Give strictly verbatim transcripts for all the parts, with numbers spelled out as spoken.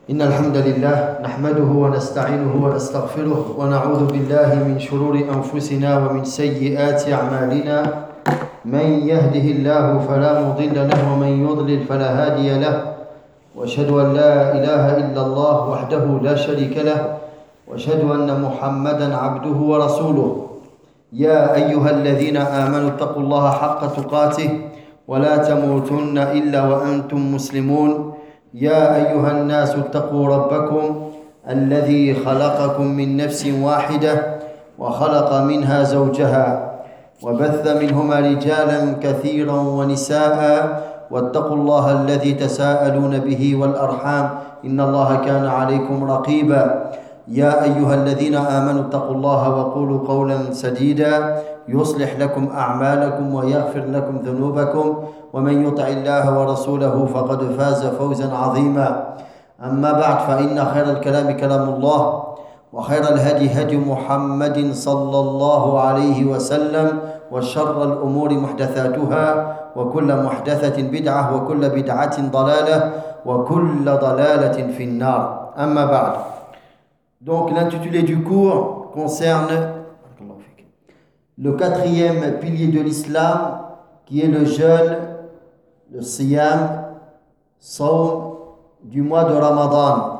إن الحمد لله نحمده ونستعينه ونستغفره ونعوذ بالله من شرور أنفسنا ومن سيئات أعمالنا. من يهده الله فلا مضل له ومن يضلل فلا هادي له، وأشهد أن لا إله إلا الله وحده لا شريك له، وأشهد أن محمدا عبده ورسوله. يا أيها الذين آمنوا اتقوا الله حق تقاته ولا تموتن إلا وأنتم مسلمون. يا أيها الناس اتقوا ربكم الذي خلقكم من نفس واحدة وخلق منها زوجها وبث منهما رجالا كثيرا ونساء، واتقوا الله الذي تساءلون به والأرحام إن الله كان عليكم رقيبا. يا أيها الذين آمنوا اتقوا الله وقولوا قولا سديدا يصلح لكم أعمالكم ويغفر لكم ذنوبكم، ومن يطع الله ورسوله فقد فاز فوزا عظيما. أما بعد، فإن خير الكلام كلام الله، وخير الهدي هدي محمد صلى الله عليه وسلم، وشر الأمور محدثاتها، وكل محدثة بدعة، وكل بدعة ضلالة، وكل ضلالة في النار. أما بعد. Donc l'intitulé du cours concerne le quatrième pilier de l'islam, qui est le jeûne, le siyam, sawm, du mois de Ramadan.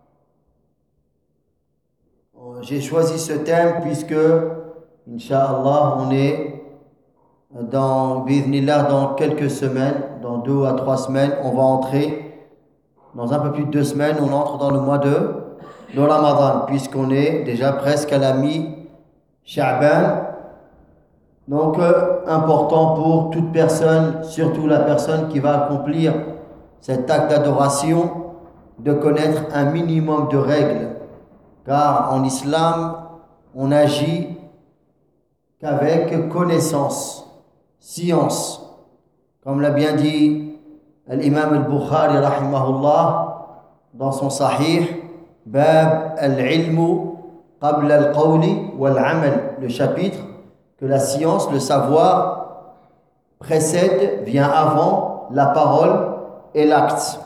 J'ai choisi ce thème puisque, Inch'Allah, on est dans, bi'idhnillah, dans quelques semaines, dans deux à trois semaines, on va entrer, dans un peu plus de deux semaines, on entre dans le mois de, de Ramadan, puisqu'on est déjà presque à la mi-Sha'ban. Donc, euh, important pour toute personne, surtout la personne qui va accomplir cet acte d'adoration, de connaître un minimum de règles. Car en islam, on agit qu'avec connaissance, science. Comme l'a bien dit l'imam al-Bukhari, rahimahullah, dans son sahih, Bab al-ilmu qabla al-qawli wal-amal, le chapitre que la science, le savoir, précède, vient avant la parole et l'acte.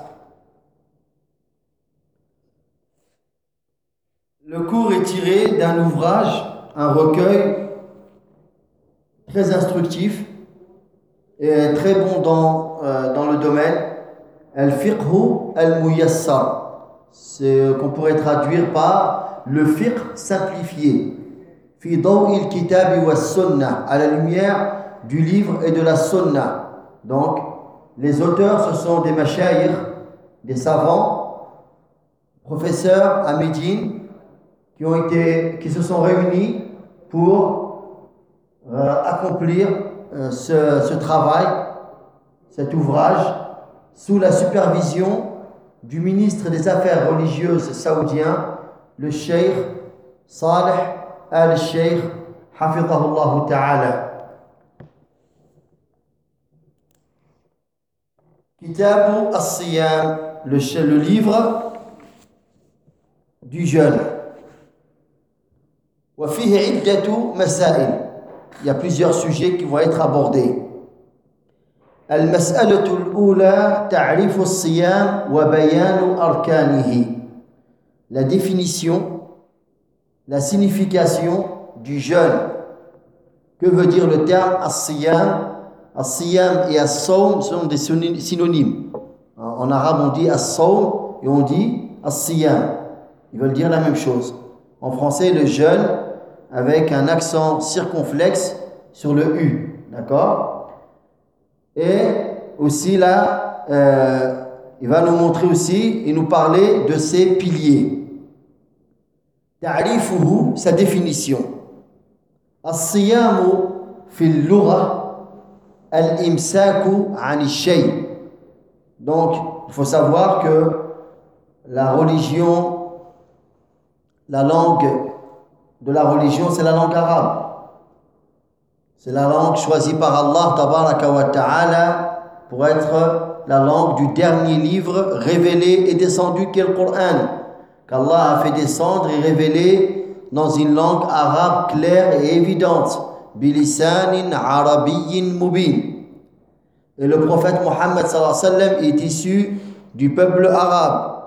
Le cours est tiré d'un ouvrage, un recueil très instructif et très bon dans, euh, dans le domaine, Al-Fiqhu al-Muyassar, c'est qu'on pourrait traduire par le fiqh simplifié. Fi daw'il kitabi wa sunnah, à la lumière du livre et de la sunnah. Donc, les auteurs, ce sont des mashayikh, des savants, professeurs à Médine, qui ont été, qui se sont réunis pour euh, accomplir euh, ce, ce travail, cet ouvrage, sous la supervision du ministre des Affaires religieuses saoudien, le Cheikh Saleh al-Sheikh, hafidhahullah ta'ala. Kitabu as-Siyam, le, le livre du jeûne. Wa fihi iddatu masail. Il y a plusieurs sujets qui vont être abordés. Al-mas'alatu al-ula ta'rifu as-siyam wa bayanu arkanihi. La définition, la signification du jeûne. Que veut dire le terme as-siyam? As-siyam et as-sawm sont des synonymes. En arabe, on dit as-sawm et on dit as-siyam. Ils veulent dire la même chose. En français, le jeûne avec un accent circonflexe sur le U. D'accord? Et aussi là, euh, il va nous montrer aussi et nous parler de ses piliers. Ta'rifuhu, sa définition. As-siyamu fil lugha al-imsaku 'ani shay. Donc, il faut savoir que la religion, la langue de la religion, c'est la langue arabe. C'est la langue choisie par Allah tabaraka wa ta'ala pour être la langue du dernier livre révélé et descendu qu'est le Coran, qu'Allah a fait descendre et révéler dans une langue arabe claire et évidente, bilisanin arabiyyin mubin. Et le prophète Mohammed sallallahu alayhi wa sallam est issu du peuple arabe,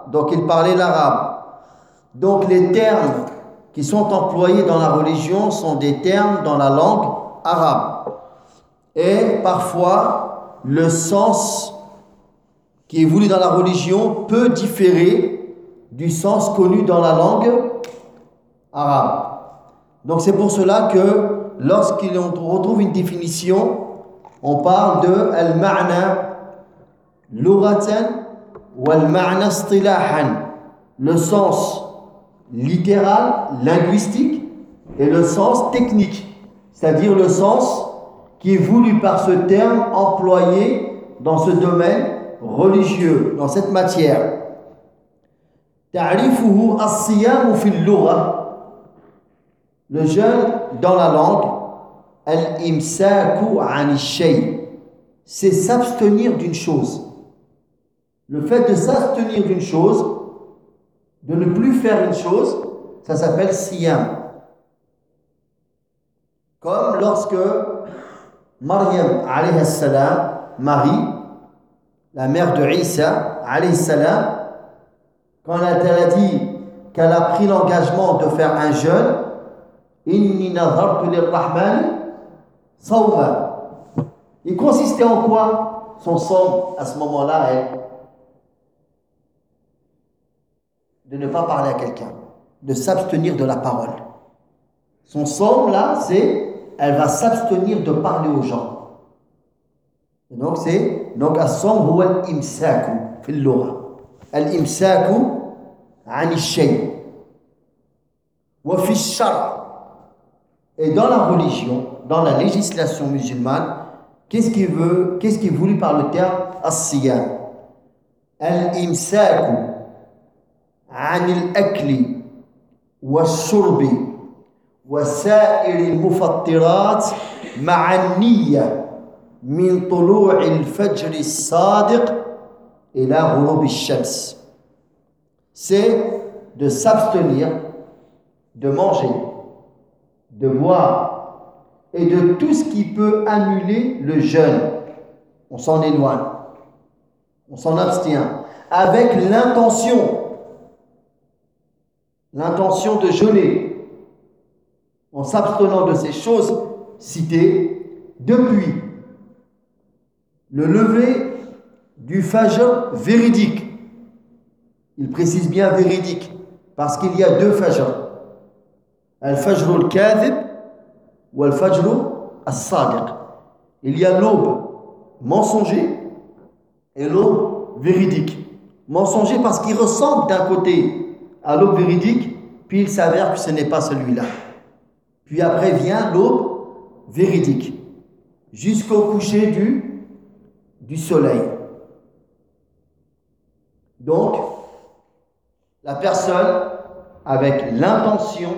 donc il parlait l'arabe. Donc les termes qui sont employés dans la religion sont des termes dans la langue arabe. Et parfois, le sens qui est voulu dans la religion peut différer du sens connu dans la langue arabe. Donc c'est pour cela que lorsqu'on retrouve une définition, on parle de al-ma'na lughatan wal-ma'na istilahan, le sens littéral, linguistique, et le sens technique, c'est-à-dire le sens qui est voulu par ce terme employé dans ce domaine religieux, dans cette matière. Ta'rifuhu as-siyamu fil lugha, le jeûne dans la langue, al-imsaku 'ani shay, c'est s'abstenir d'une chose. Le fait de s'abstenir d'une chose, de ne plus faire une chose, ça s'appelle siyam. Comme lorsque Maryam alayhi salam, Marie, la mère de Isa alayhi salam, quand elle a dit qu'elle a pris l'engagement de faire un jeûne, inni nadhartu lirrahmani sawma. Il consistait en quoi son sawm à ce moment-là? Elle, de ne pas parler à quelqu'un, de s'abstenir de la parole. Son sawm là, c'est elle va s'abstenir de parler aux gens. Et donc c'est donc as-sawm huwa al-imsaku fi al-lugha. Al-imsaku 'ani shay. Wa fi ash-shar'. Et dans la religion, dans la législation musulmane, qu'est-ce qui veut qu'est-ce qui est voulu par le terme as-siyam? Al-imsaku 'ani al-akli wash-shurbi وسائر المفطرات مع النية من طلوع الفجر الصادق إلى غروب الشمس. C'est de s'abstenir de manger, de boire et de tout ce qui peut annuler le jeûne. On s'en éloigne, on s'en abstient avec l'intention, l'intention de jeûner, en s'abstenant de ces choses citées depuis le lever du fajr véridique. Il précise bien véridique parce qu'il y a deux fajr. Al-fajr al-kadhib ou al-fajr al-sadiq. Il y a l'aube mensonger et l'aube véridique. Mensonger parce qu'il ressemble d'un côté à l'aube véridique, puis il s'avère que ce n'est pas celui-là. Puis après vient l'aube véridique, jusqu'au coucher du, du soleil. Donc, la personne, avec l'intention,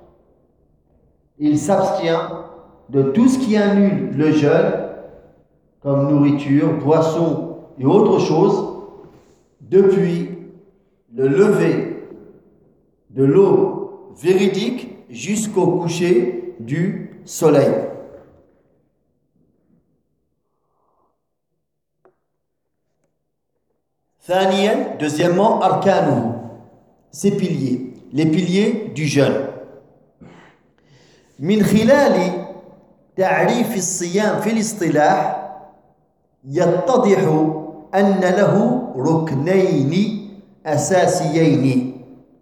il s'abstient de tout ce qui annule le jeûne, comme nourriture, boisson et autre chose, depuis le lever de l'aube véridique jusqu'au coucher du soleil. Thaniyan, deuxièmement, arkanuhu, ses piliers, les piliers du jeûne. Min khilali ta'rif as-siyam fi al-istilah yattadihu anna lahu ruknayn asasiyayn.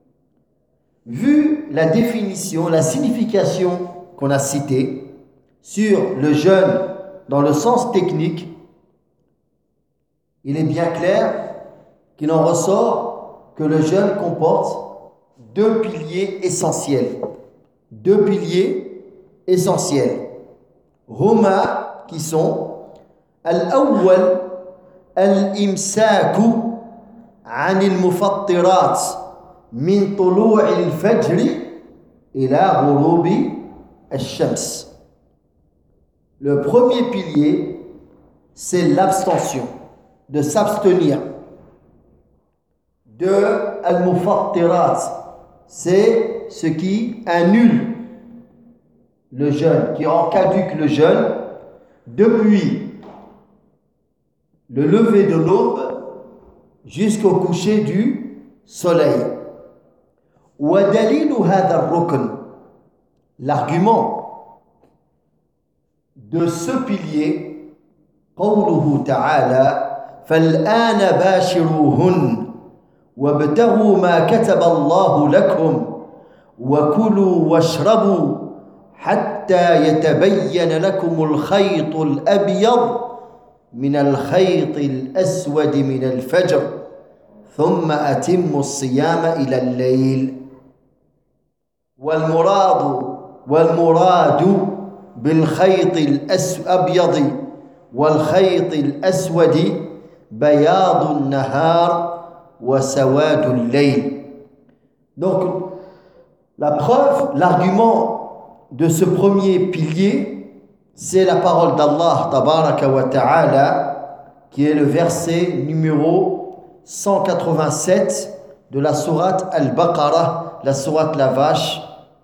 Vu la définition, la signification qu'on a citée sur le jeûne dans le sens technique, il est bien clair qu'il en ressort que le jeûne comporte deux piliers essentiels. Deux piliers essentiels. Huma, qui sont al-awwal al-imsaku 'an al-mufattirat min tulu' al-fajr ila ghurubi al-shams. Le premier pilier, c'est l'abstention, de s'abstenir de al-mufattirat, c'est ce qui annule le jeûne, qui rend caduc le jeûne depuis le lever de l'aube jusqu'au coucher du soleil. ودليل هذا الركن, l'argument de ce pilier, قوله تعالى فالآن باشروهن وابتغوا ما كتب الله لكم وكلوا واشربوا حتى يتبين لكم الخيط الأبيض من الخيط الأسود من الفجر ثم أتموا الصيام إلى الليل. والمراد والمراد بالخيط الأبيض والخيط الأسود بياض النهار وسواد الليل. Donc, la preuve, l'argument de ce premier pilier, c'est la parole d'Allah Tabaraka wa Ta'ala, qui est le verset numéro cent quatre-vingt-sept de la sourate Al-Baqarah, la sourate la vache,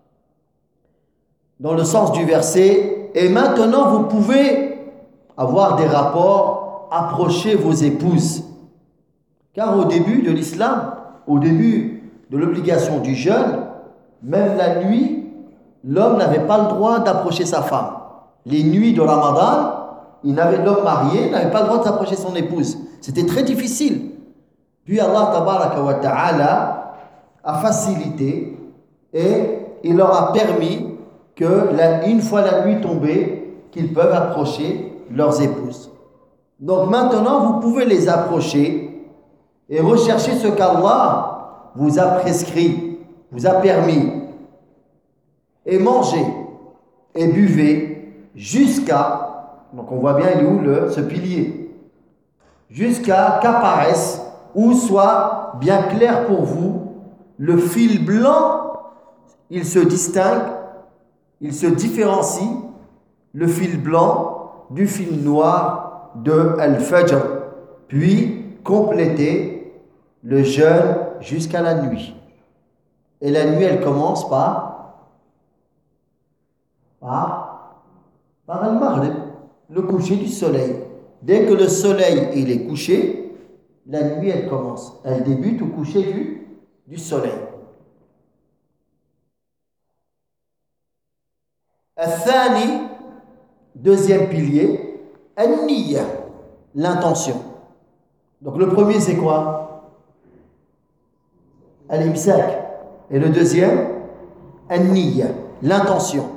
dans le sens du verset. Et maintenant vous pouvez avoir des rapports, approcher vos épouses. Car au début de l'islam, au début de l'obligation du jeûne, même la nuit, l'homme n'avait pas le droit d'approcher sa femme. Les nuits de Ramadan, il n'avait, l'homme marié n'avait pas le droit d'approcher son épouse. C'était très difficile. Puis Allah Tabaraka wa Ta'ala a facilité et il leur a permis que, la, une fois la nuit tombée, qu'ils peuvent approcher leurs épouses. Donc maintenant, vous pouvez les approcher et rechercher ce qu'Allah vous a prescrit, vous a permis. Et mangez et buvez jusqu'à, donc on voit bien il est où le, ce pilier, jusqu'à qu'apparaisse ou soit bien clair pour vous le fil blanc, il se distingue, il se différencie, le fil blanc du fil noir de Al-Fajr, puis compléter le jeûne jusqu'à la nuit. Et la nuit, elle commence par, par, par Al-Maghrib, le coucher du soleil. Dès que le soleil il est couché, la nuit, elle commence. Elle débute au coucher du, du soleil. Al-Thani, deuxième pilier, Al-Niyya, l'intention. Donc le premier c'est quoi? Al-Imsak. Et le deuxième, Al-Niyya, l'intention.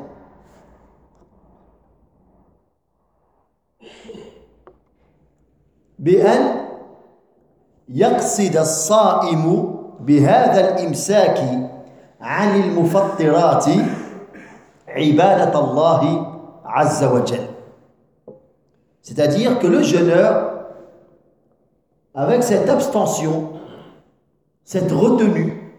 بأن يقصد الصائم بهذا الإمساك عن المفطرات عبادة الله عز وجل. C'est-à-dire que le jeûneur, avec cette abstention, cette retenue,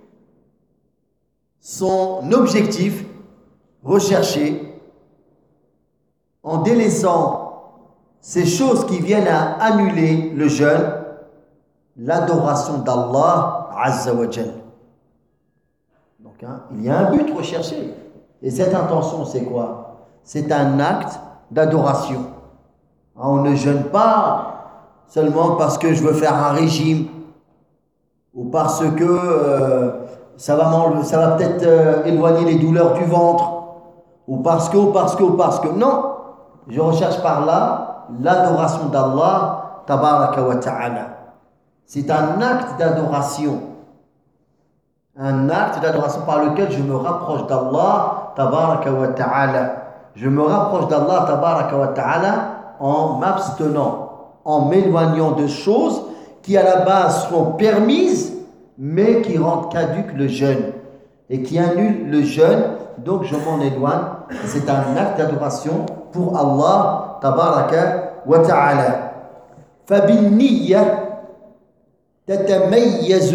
son objectif recherché, en délaissant ces choses qui viennent à annuler le jeûne, l'adoration d'Allah Azza wa Jal. Donc hein, il y a un but recherché. Et cette intention, c'est quoi? C'est un acte d'adoration. Hein, on ne jeûne pas seulement parce que je veux faire un régime ou parce que euh, ça va, ça va peut-être euh, éloigner les douleurs du ventre ou parce que, ou parce que, ou parce que. Non, je recherche par là l'adoration d'Allah Tabaraka wa Ta'ala. C'est un acte d'adoration. Un acte d'adoration par lequel je me rapproche d'Allah Tabaraka wa Ta'ala. Je me rapproche d'Allah Tabaraka wa Ta'ala en m'abstenant, en m'éloignant de choses qui à la base sont permises, mais qui rendent caduque le jeûne et qui annulent le jeûne. Donc je m'en éloigne. C'est un acte d'adoration pour Allah Tabaraka wa Ta'ala. فبالنية تتميز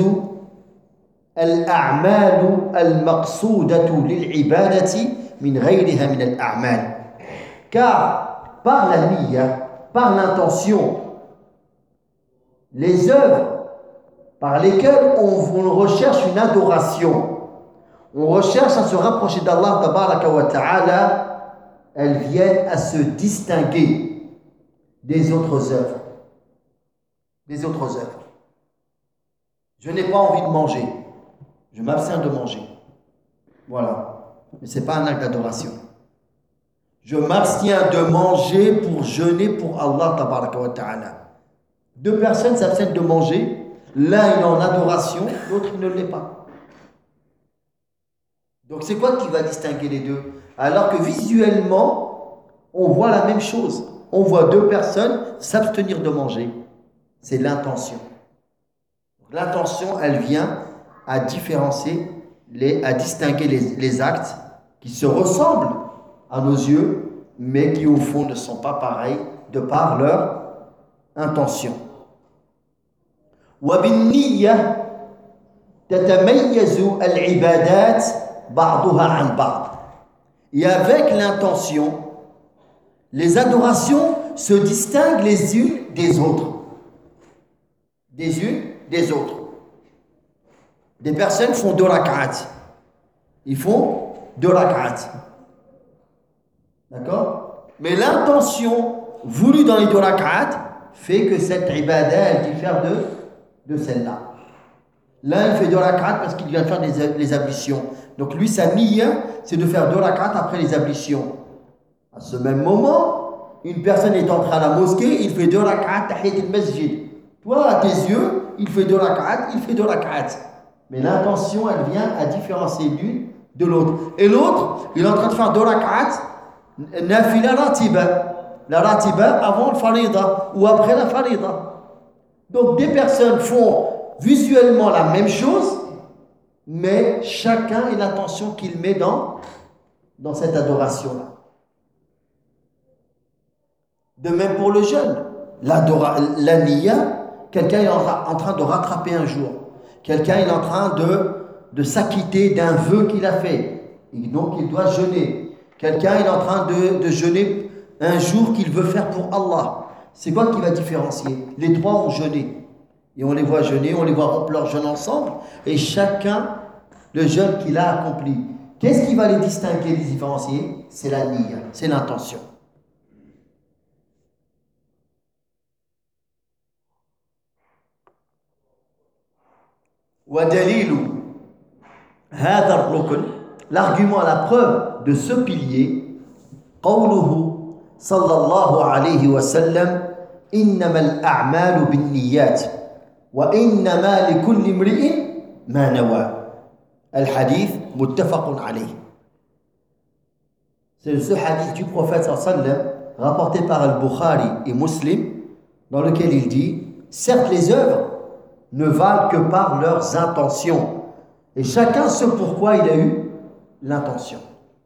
الأعمال المقصودة للعبادة من غيرها من الأعمال. Car par la niya, par l'intention, les œuvres par lesquelles on, on recherche une adoration, on recherche à se rapprocher d'Allah Tabaraka wa Ta'ala, elles viennent à se distinguer des autres œuvres. Des autres œuvres. Je n'ai pas envie de manger. Je m'abstiens de manger. Voilà. Mais ce n'est pas un acte d'adoration. Je m'abstiens de manger pour jeûner pour Allah tabaraka wa ta'ala. Deux personnes s'abstiennent de manger. L'un il est en adoration, l'autre il ne l'est pas. Donc c'est quoi qui va distinguer les deux? Alors que visuellement, on voit la même chose. On voit deux personnes s'abstenir de manger. C'est l'intention. L'intention, elle vient à différencier, les, à distinguer les, les actes qui se ressemblent à nos yeux, mais qui au fond ne sont pas pareils de par leur intention. وبالنية تتميز العبادات بعضها عن بعض. Et avec l'intention, les adorations se distinguent les unes des autres. Des unes des autres. Des personnes font deux rak'at. Ils font deux rak'at. D'accord? Mais l'intention voulue dans les deux rak'at fait que cette ibada, elle diffère de, de celle-là. L'un, il fait deux rak'at parce qu'il vient faire les, les ablutions. Donc lui, sa niya, c'est de faire deux rak'at après les ablutions. À ce même moment, une personne est entrée à la mosquée, il fait deux rak'at tahiyat al-masjid. Toi, à tes yeux, il fait deux rak'at, il fait deux rak'at. Mais l'intention, elle vient à différencier l'une de l'autre. Et l'autre, il est en train de faire deux rak'at, nafila ratiba. La ratiba avant le farida ou après la farida. Donc des personnes font visuellement la même chose, mais chacun a l'intention qu'il met dans, dans cette adoration-là. De même pour le jeûne. La niya, quelqu'un est en train de rattraper un jour. Quelqu'un est en train de, de s'acquitter d'un vœu qu'il a fait. Et donc il doit jeûner. Quelqu'un est en train de, de jeûner un jour qu'il veut faire pour Allah. C'est quoi qui va différencier? Les trois ont jeûné. Et on les voit jeûner, on les voit remplir leur jeûne ensemble. Et chacun, le jeûne qu'il a accompli. Qu'est-ce qui va les distinguer, les différencier? C'est la niya, c'est l'intention. ودليل هذا الركن, l'argument à la preuve de ce pilier, قوله صلى الله عليه وسلم إنما الأعمال بالنيات وإنما لكل امرئ ما نوى. الحديث متفق عليه. C'est ce hadith du prophète sallallahu alayhi wa sallam rapporté par Al-Bukhari et Muslim, dans lequel il dit: certes les œuvres ne valent que par leurs intentions. Et chacun sait pourquoi il a eu l'intention.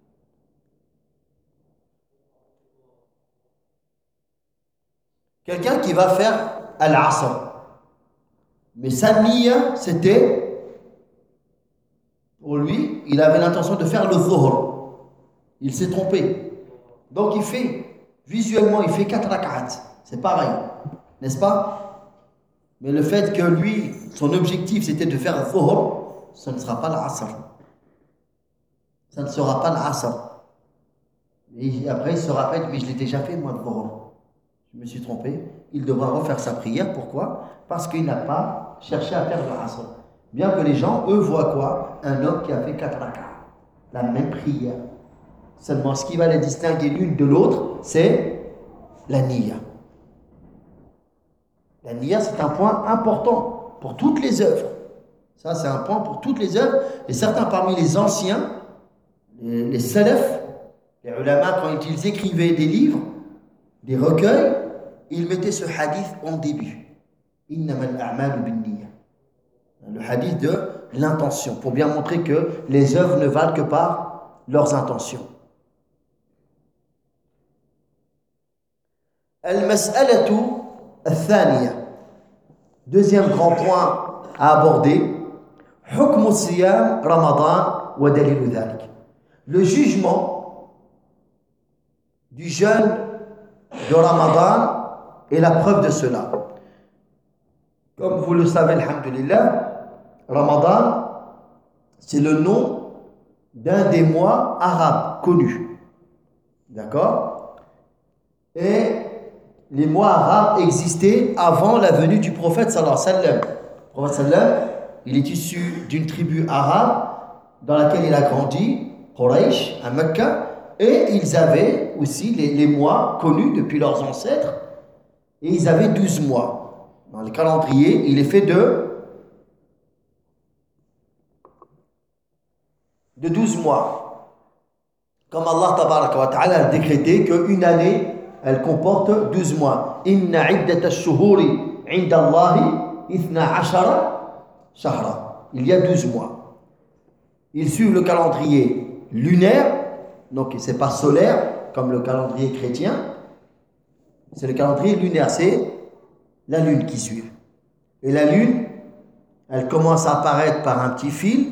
Quelqu'un qui va faire Al-Asr, mais sa niya, c'était, pour lui, il avait l'intention de faire le Dhuhr. Il s'est trompé. Donc il fait, visuellement, il fait quatre rak'at. C'est pareil, n'est-ce pas? Mais le fait que lui, son objectif c'était de faire le Dhuhr, ce ne sera pas l'Asr. Ça ne sera pas l'Asr. Et après il se rappelle, mais je l'ai déjà fait moi le Dhuhr. Je me suis trompé. Il devra refaire sa prière. Pourquoi? Parce qu'il n'a pas cherché à faire l'Asr. Bien que les gens, eux, voient quoi? Un homme qui a fait quatre rak'at. La même prière. Seulement ce qui va les distinguer l'une de l'autre, c'est la niya. La niya, c'est un point important pour toutes les œuvres. Ça, c'est un point pour toutes les œuvres. Et certains parmi les anciens, les, les salafs, les ulama, quand ils écrivaient des livres, des recueils, ils mettaient ce hadith en début. Innamal a'malu bin-niyya. Le hadith de l'intention, pour bien montrer que les œuvres ne valent que par leurs intentions. Al-mas'alatu al-thaniya. Deuxième grand point à aborder. Hukmu siyam Ramadan wa dalilu dhalik. Le jugement du jeûne de Ramadan est la preuve de cela. Comme vous le savez, alhamdulillah, Ramadan, c'est le nom d'un des mois arabes connus. D'accord? Et les mois arabes existaient avant la venue du prophète sallallahu alayhi wa sallam. Le prophète sallallahu alayhi wa sallam, il est issu d'une tribu arabe dans laquelle il a grandi, Quraysh, à Mecca, et ils avaient aussi les, les mois connus depuis leurs ancêtres, et ils avaient douze mois. Dans le calendrier, il est fait de, de douze mois. Comme Allah tabaraka wa ta'ala a décrété qu'une année, elle comporte douze mois. Inna iddat ash-shuhuri inda Allahi ithna ashara shahra. Il y a douze mois. Ils suivent le calendrier lunaire, donc ce n'est pas solaire comme le calendrier chrétien. C'est le calendrier lunaire, c'est la lune qui suit. Et la lune, elle commence à apparaître par un petit fil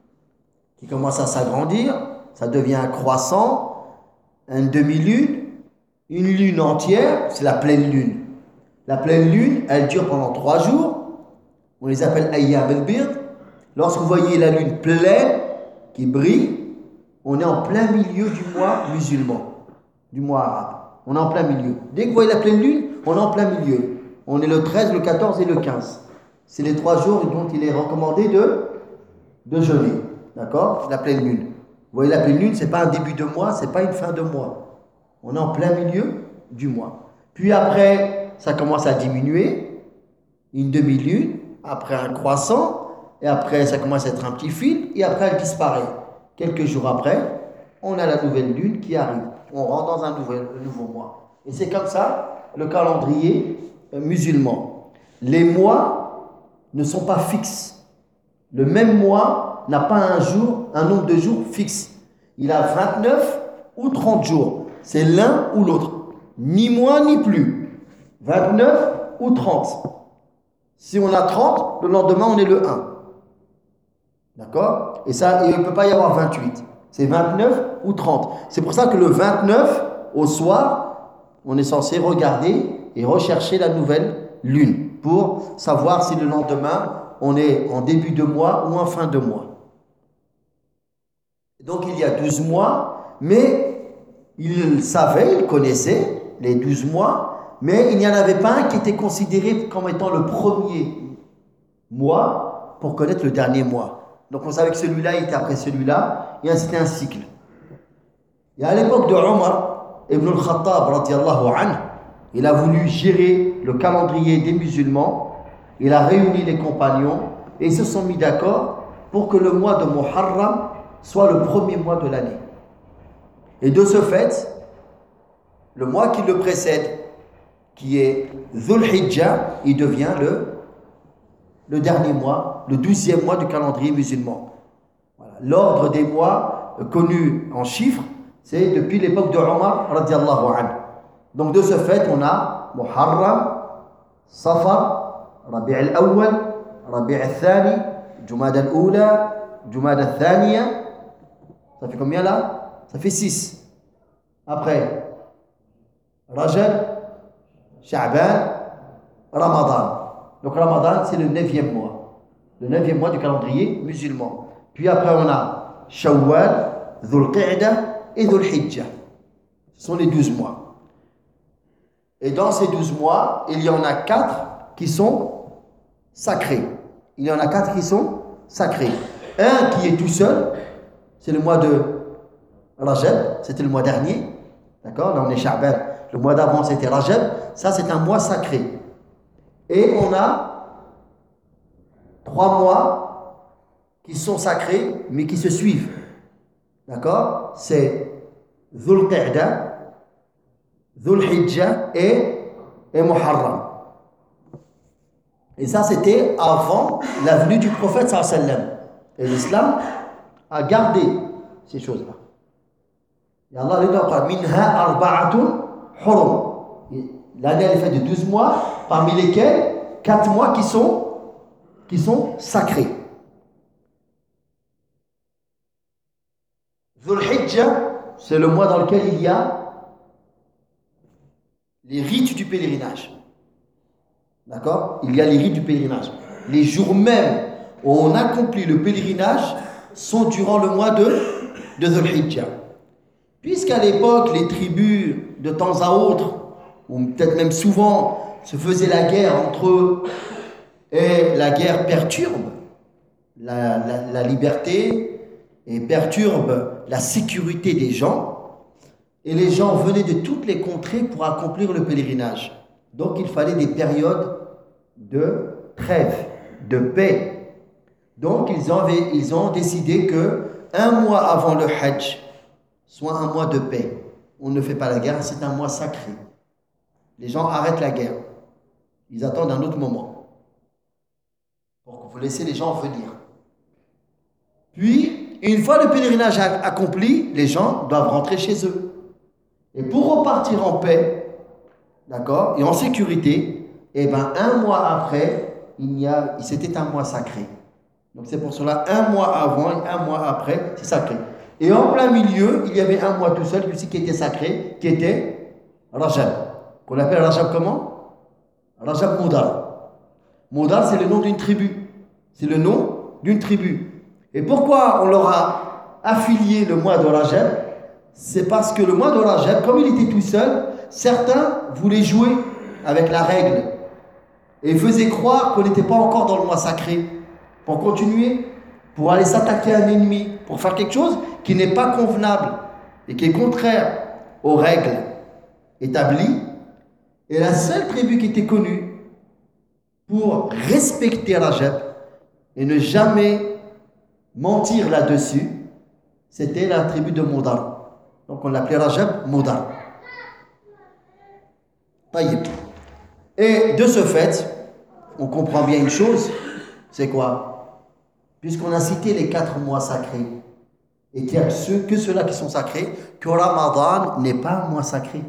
qui commence à s'agrandir, ça devient un croissant, une demi-lune, une lune entière, c'est la pleine lune. La pleine lune, elle dure pendant trois jours, on les appelle Ayyam al-Bird. Lorsque vous voyez la lune pleine qui brille, on est en plein milieu du mois musulman, du mois arabe. On est en plein milieu. Dès que vous voyez la pleine lune, on est en plein milieu. On est le treize, le quatorze et le quinze. C'est les trois jours dont il est recommandé de, de jeûner. D'accord? La pleine lune. Vous voyez, la pleine lune, ce n'est pas un début de mois, ce n'est pas une fin de mois. On est en plein milieu du mois. Puis après, ça commence à diminuer. Une demi-lune, après un croissant, et après, ça commence à être un petit fil, et après, elle disparaît. Quelques jours après, on a la nouvelle lune qui arrive. On rentre dans un nouvel, un nouveau mois. Et c'est comme ça le calendrier musulman. Les mois ne sont pas fixes. Le même mois n'a pas un jour, un nombre de jours fixe. Il a vingt-neuf ou trente jours. C'est l'un ou l'autre. Ni moins ni plus. vingt-neuf ou trente. Si on a trente, le lendemain on est le un. D'accord? Et ça, il ne peut pas y avoir vingt-huit. C'est vingt-neuf ou trente. C'est pour ça que le vingt-neuf, au soir, on est censé regarder et rechercher la nouvelle lune pour savoir si le lendemain, on est en début de mois ou en fin de mois. Donc il y a douze mois, mais il savait, il connaissait les douze mois, mais il n'y en avait pas un qui était considéré comme étant le premier mois pour connaître le dernier mois. Donc on savait que celui-là était après celui-là, et c'était un cycle. Et à l'époque de Omar ibn al-Khattab, radiyallahu anhu, il a voulu gérer le calendrier des musulmans, il a réuni les compagnons, et ils se sont mis d'accord pour que le mois de Muharram soit le premier mois de l'année. Et de ce fait, le mois qui le précède, qui est Dhul Hijjah, il devient le, le dernier mois, le douzième mois du calendrier musulman. Voilà. L'ordre des mois euh, connus en chiffres, c'est depuis l'époque de Omar, radiallahu anhu. Donc de ce fait, on a Muharram, Safar, Rabi' al-Awwal, Rabi' al-Thani, Jumad al-Oula, Jumad al-Thaniya. Ça fait combien là? Ça fait six. Après, Rajab, Sha'ban, Ramadan. Donc Ramadan, c'est le neuvième mois. Le neuvième mois du calendrier musulman. Puis après, on a Shawwal, Dhul Qa'dah et Dhul Hijjah. Ce sont les douze mois. Et dans ces douze mois, il y en a quatre qui sont sacrés. Il y en a quatre qui sont sacrés. Un qui est tout seul, c'est le mois de Rajab, c'était le mois dernier. D'accord? Là, on est Sha'ban. Le mois d'avant, c'était Rajab. Ça, c'est un mois sacré. Et on a trois mois qui sont sacrés, mais qui se suivent. D'accord? C'est Dhul Qa'dah, Dhul Hijjah et, et Muharram. Et ça, c'était avant la venue du prophète sallallahu alayhi wa sallam. Et l'islam a gardé ces choses-là. Et Allah lui dit Minha arba'atun hurum. L'année elle est faite de douze mois, parmi lesquels quatre mois qui sont, qui sont sacrés. Dhul Hijjah, c'est le mois dans lequel il y a les rites du pèlerinage. D'accord? Il y a les rites du pèlerinage. Les jours même où on accomplit le pèlerinage sont durant le mois de, de Dhul Hijjah. Puisqu'à l'époque, les tribus, de temps à autre, ou peut-être même souvent, se faisaient la guerre entre eux, et la guerre perturbe la, la, la liberté et perturbe la sécurité des gens. Et les gens venaient de toutes les contrées pour accomplir le pèlerinage. Donc il fallait des périodes de trêve, de paix. Donc ils ont, ils ont décidé que un mois avant le Hajj soit un mois de paix. On ne fait pas la guerre, c'est un mois sacré. Les gens arrêtent la guerre. Ils attendent un autre moment pour vous laisser les gens venir. Puis, une fois le pèlerinage accompli, les gens doivent rentrer chez eux. Et pour repartir en paix, d'accord, et en sécurité, eh ben, un mois après, il y a, c'était un mois sacré. Donc c'est pour cela, un mois avant et un mois après, c'est sacré. Et en plein milieu, il y avait un mois tout seul, celui qui était sacré, qui était Rajab. Qu'on appelle Rajab comment? Rajab Moudar. Moudar, c'est le nom d'une tribu. C'est le nom d'une tribu. Et pourquoi on leur a affilié le mois de Rajab? C'est parce que le mois de Rajab, comme il était tout seul, certains voulaient jouer avec la règle et faisaient croire qu'on n'était pas encore dans le mois sacré. Pour continuer, pour aller s'attaquer à un ennemi, pour faire quelque chose qui n'est pas convenable et qui est contraire aux règles établies. Et la seule tribu qui était connue pour respecter Rajab et ne jamais mentir là-dessus, c'était la tribu de Moudar. Donc on l'appelait Rajab Moudar. Et de ce fait, on comprend bien une chose, c'est quoi? Puisqu'on a cité les quatre mois sacrés, et qu'il n'y a ceux, que ceux-là qui sont sacrés, que Ramadan n'est pas un mois sacré.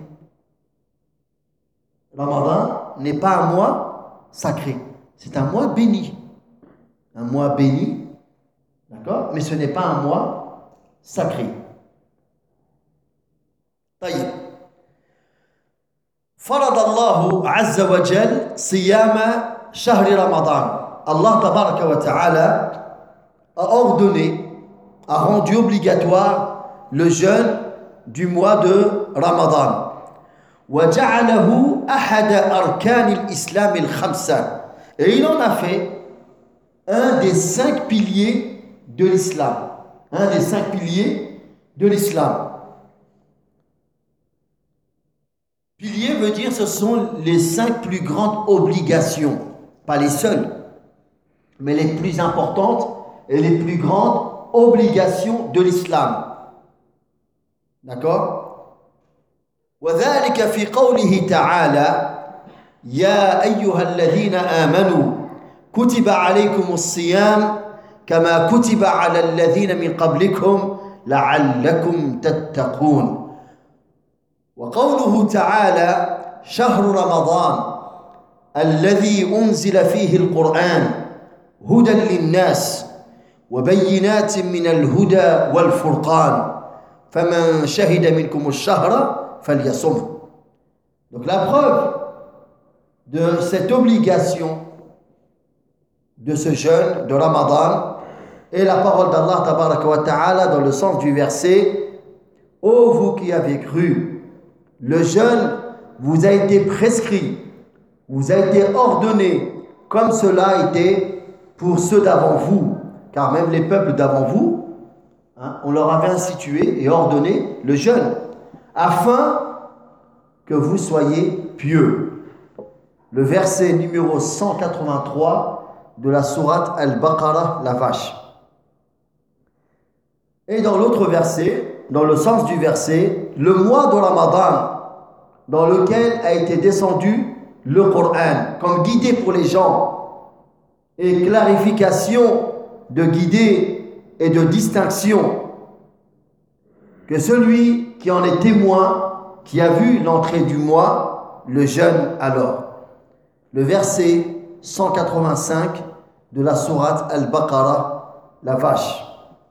Ramadan n'est pas un mois sacré. C'est un mois béni. Un mois béni, d'accord? Mais ce n'est pas un mois sacré. طيب فرض الله عز وجل صيام شهر رمضان. Allah tabaraka wa ta'ala a ordonné, a rendu obligatoire le jeûne du mois de Ramadan. وَجَعَلَهُ أَحَدَ أَرْكَانِ الْإِسْلَامِ الْخَمْسَةِ. Et il en a fait un des cinq piliers de l'islam. Un des cinq piliers de l'islam. Piliers veut dire ce sont les cinq plus grandes obligations. Pas les seules, mais les plus importantes et les plus grandes obligations de l'islam. D'accord? وذلك في قوله تعالى يا أيها الذين آمنوا كتب عليكم الصيام كما كتب على الذين من قبلكم لعلكم تتقون. وقوله تعالى شهر رمضان الذي أنزل فيه القرآن هدى للناس وبينات من الهدى والفرقان فمن شهد منكم الشهر فليصمه. Donc la preuve de cette obligation de ce jeûne de Ramadan est la parole d'Allah tabaraka wa ta'ala dans le sens du verset: ô vous qui avez cru, le jeûne vous a été prescrit, vous a été ordonné comme cela a été pour ceux d'avant vous, car même les peuples d'avant vous, hein, on leur avait institué et ordonné le jeûne, afin que vous soyez pieux. Le verset numéro cent quatre-vingt-trois de la sourate Al-Baqarah, la vache. Et dans l'autre verset, dans le sens du verset, le mois de Ramadan, dans lequel a été descendu le Coran, comme guidé pour les gens, et clarification de guidée et de distinction, que celui qui en est témoin, qui a vu l'entrée du mois, le jeûne alors. Le verset cent quatre-vingt-cinq de la sourate Al-Baqarah, la vache.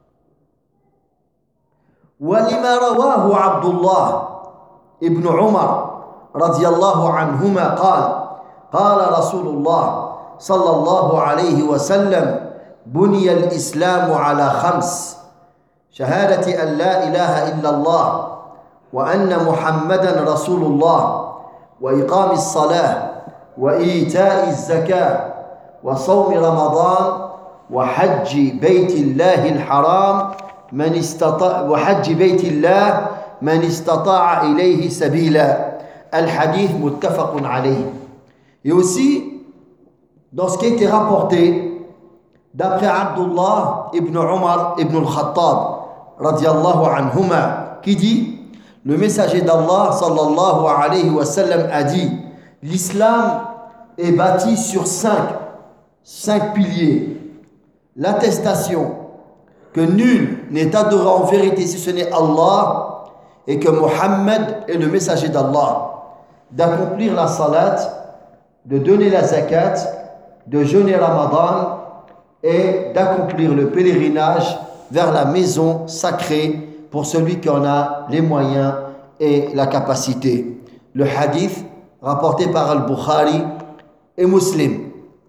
ولما رواه عبد الله ابن عمر رضي الله عنهما قال قال رسول الله صلى الله عليه وسلم بني الإسلام على خمس شهادة أن لا إله إلا الله وأن محمدا رسول الله وإقام الصلاة وإيتاء الزكاة وصوم رمضان وحج بيت الله الحرام من استطاع وحج بيت الله من استطاع إليه سبيلا. Al-Hadith muttafaqun alayh. Et aussi, dans ce qui a été rapporté, d'après Abdullah ibn Umar ibn al-Khattab, radiyallahu anhuma, qui dit, le messager d'Allah, sallallahu alayhi wa sallam, a dit, l'islam est bâti sur cinq, cinq piliers. L'attestation que nul n'est adoré en vérité si ce n'est Allah et que Mohammed est le messager d'Allah, d'accomplir la salat, de donner la zakat, de jeûner Ramadan et d'accomplir le pèlerinage vers la maison sacrée pour celui qui en a les moyens et la capacité. Le hadith rapporté par Al-Bukhari et Muslim.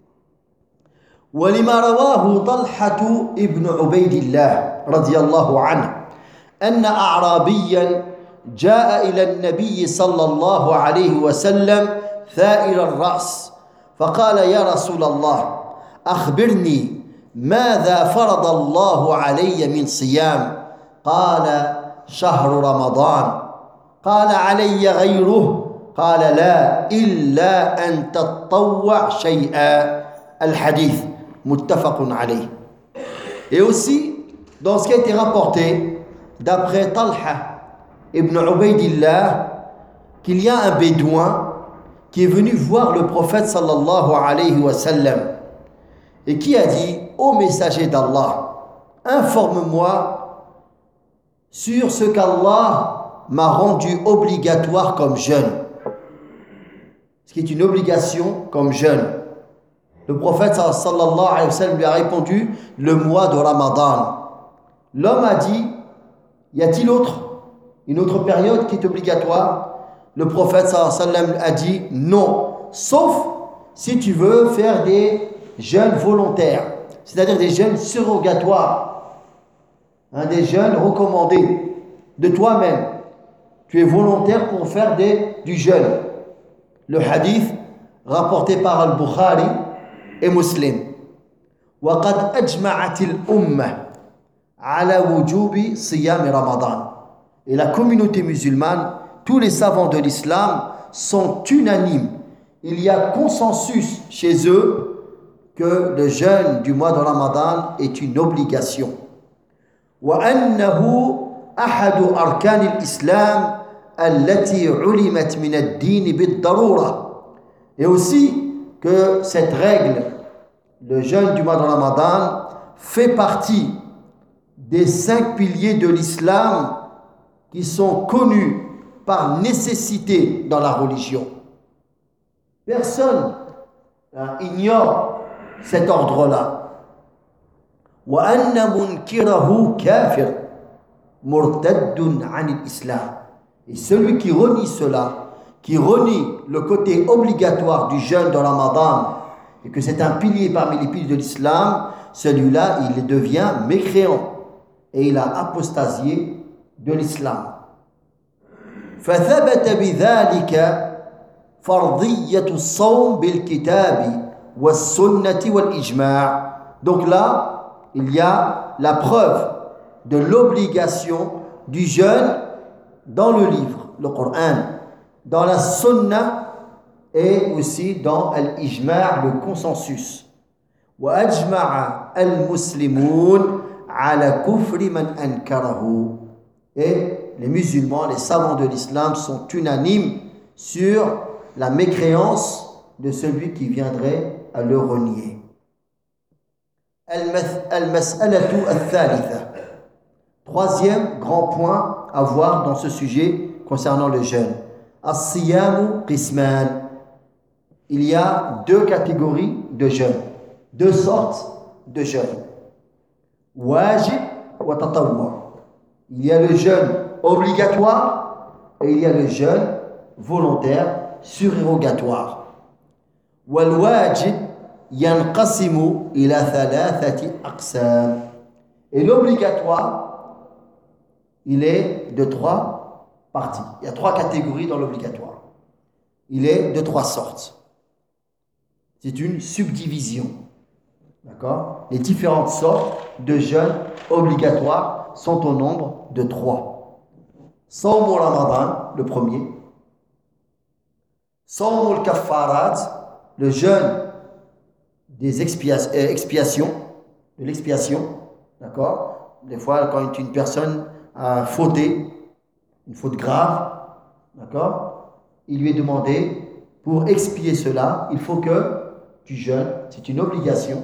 ولما رواه طلحة ابن عبيد الله رضي الله عنه أن أعرابيا جاء إلى النبي صلى الله عليه وسلم ثائر الرأس فقال يا رسول الله أخبرني ماذا فرض الله علي من صيام؟ قال شهر رمضان. قال علي غيره؟ قال لا إلا أن تطوع شيئا. Al-Hadith muttafaqun alayh. Et aussi, dans ce qui a été rapporté d'après Talha ibn Ubaydillah, qu'il y a un bédouin qui est venu voir le prophète sallallahu alayhi wa sallam et qui a dit: ô messager d'Allah, informe-moi sur ce qu'Allah m'a rendu obligatoire comme jeûne, ce qui est une obligation comme jeûne. Le prophète sallallahu alayhi wa sallam lui a répondu: le mois de Ramadan. L'homme a dit: y a-t-il autre, une autre période qui est obligatoire? Le prophète sallallahu alayhi wa sallam a dit: non, sauf si tu veux faire des jeûnes volontaires, c'est-à-dire des jeûnes surrogatoires, hein, des jeûnes recommandés de toi-même. Tu es volontaire pour faire des, du jeûne. Le hadith rapporté par Al-Bukhari et Muslim. وقد أجمعت الأمة على وجوب صيام رمضان. Et la communauté musulmane, tous les savants de l'islam sont unanimes. Il y a consensus chez eux que le jeûne du mois de Ramadan est une obligation. وأنه أحد أركان الإسلام التي علمت من الدين بالضرورة. Et aussi que cette règle, le jeûne du mois de Ramadan, fait partie des cinq piliers de l'islam qui sont connus par nécessité dans la religion. Personne hein, ignore cet ordre-là. وَأَنَّ مُنْكِرَهُ كَافِرٌ مُرْتَدٌ عَنِ الْإِسْلَامِ. Et celui qui renie cela, qui renie le côté obligatoire du jeûne de Ramadan et que c'est un pilier parmi les piliers de l'islam, celui-là, il devient mécréant et il a apostasié de l'islam. فثبت بذلك فرضية الصوم بالكتاب والسنة والإجماع. Donc là, il y a la preuve de l'obligation du jeûne dans le livre, le Coran, dans la sunna et aussi dans l'ijma', le consensus. وأجمع المسلمون على كفر من أنكره. Et les musulmans, les savants de l'islam sont unanimes sur la mécréance de celui qui viendrait à le renier. Al-mas'alatu al-thalitha. Troisième grand point à voir dans ce sujet concernant le jeûne. As-siyamu qisman. Il y a deux catégories de jeûne, deux sortes de jeûne. Wajib wa tatawwu'. Il y a le jeûne obligatoire et il y a le jeûne volontaire surérogatoire. Wal wajib yanqasimu ila thalathati aqsam. Et l'obligatoire, il est de trois parties. Il y a trois catégories dans l'obligatoire. Il est de trois sortes. C'est une subdivision. D'accord? Les différentes sortes de jeûnes obligatoires sont au nombre de trois. Sawm Ramadan, le premier. Sawm al-Kaffarat, le jeûne des expia- euh, expiations, de l'expiation. D'accord? Des fois, quand une personne a fauté, une faute grave, d'accord? Il lui est demandé, pour expier cela, il faut que tu jeûnes, c'est une obligation.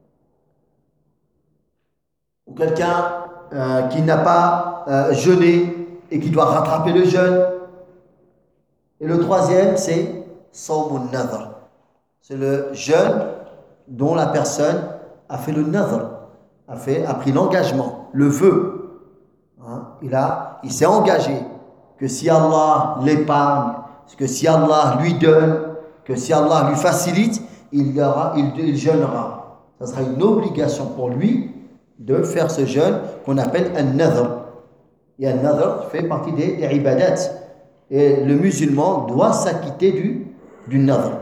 Ou quelqu'un euh, qui n'a pas euh, jeûné et qui doit rattraper le jeûne. Et le troisième, c'est Sawmun Nadhr. C'est le jeûne dont la personne a fait le nadhr, a, fait, a pris l'engagement, le vœu. Hein? Il, a, il s'est engagé que si Allah l'épargne, que si Allah lui donne, que si Allah lui facilite, il, aura, il, il jeûnera. Ça sera une obligation pour lui de faire ce jeûne qu'on appelle un nadhr. Et un nadhr fait partie des, des ibadat. Et le musulman doit s'acquitter du, du nadhr.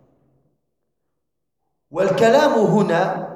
والكلام هنا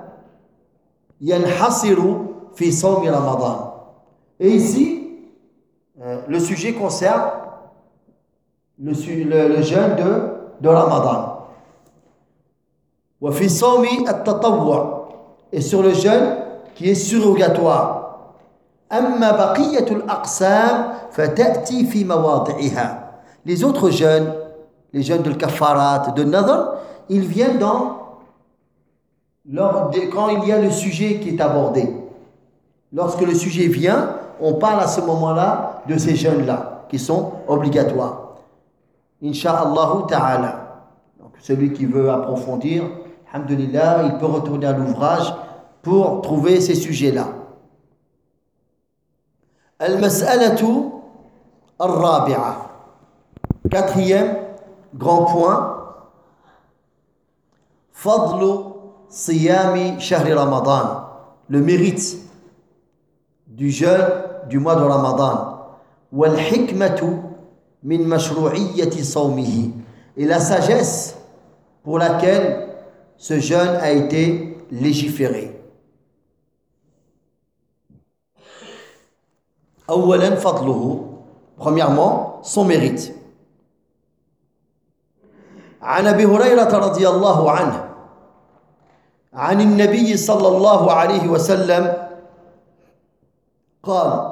ينحصر في صوم رمضان. Et ici, euh, le sujet concerne le, le, le jeûne de, de Ramadan. وفي صوم التطوع, et sur le jeûne qui est surrogatoire. أما بقية الأقسام فتأتي في مواضعها. Les autres jeûnes, les jeûnes de Kafarat, de Nadhr, ils viennent dans Lors de, quand il y a le sujet qui est abordé. Lorsque le sujet vient, on parle à ce moment-là de ces jeûnes-là, qui sont obligatoires. Inch'Allah ta'ala. Donc, celui qui veut approfondir, alhamdulillah, il peut retourner à l'ouvrage pour trouver ces sujets-là. Al-mas'alatu al-rabi'a. Quatrième grand point. Fadlu Siyami Shahri Ramadan, le mérite du jeûne du mois de Ramadan. Wal hikmatu min mashru'iyyati sawmihi, et la sagesse pour laquelle ce jeûne a été légiféré. Awalan fadluhu, premièrement son mérite. عن أبي هريرة رضي الله عنه عن النبي صلى الله عليه وسلم قال: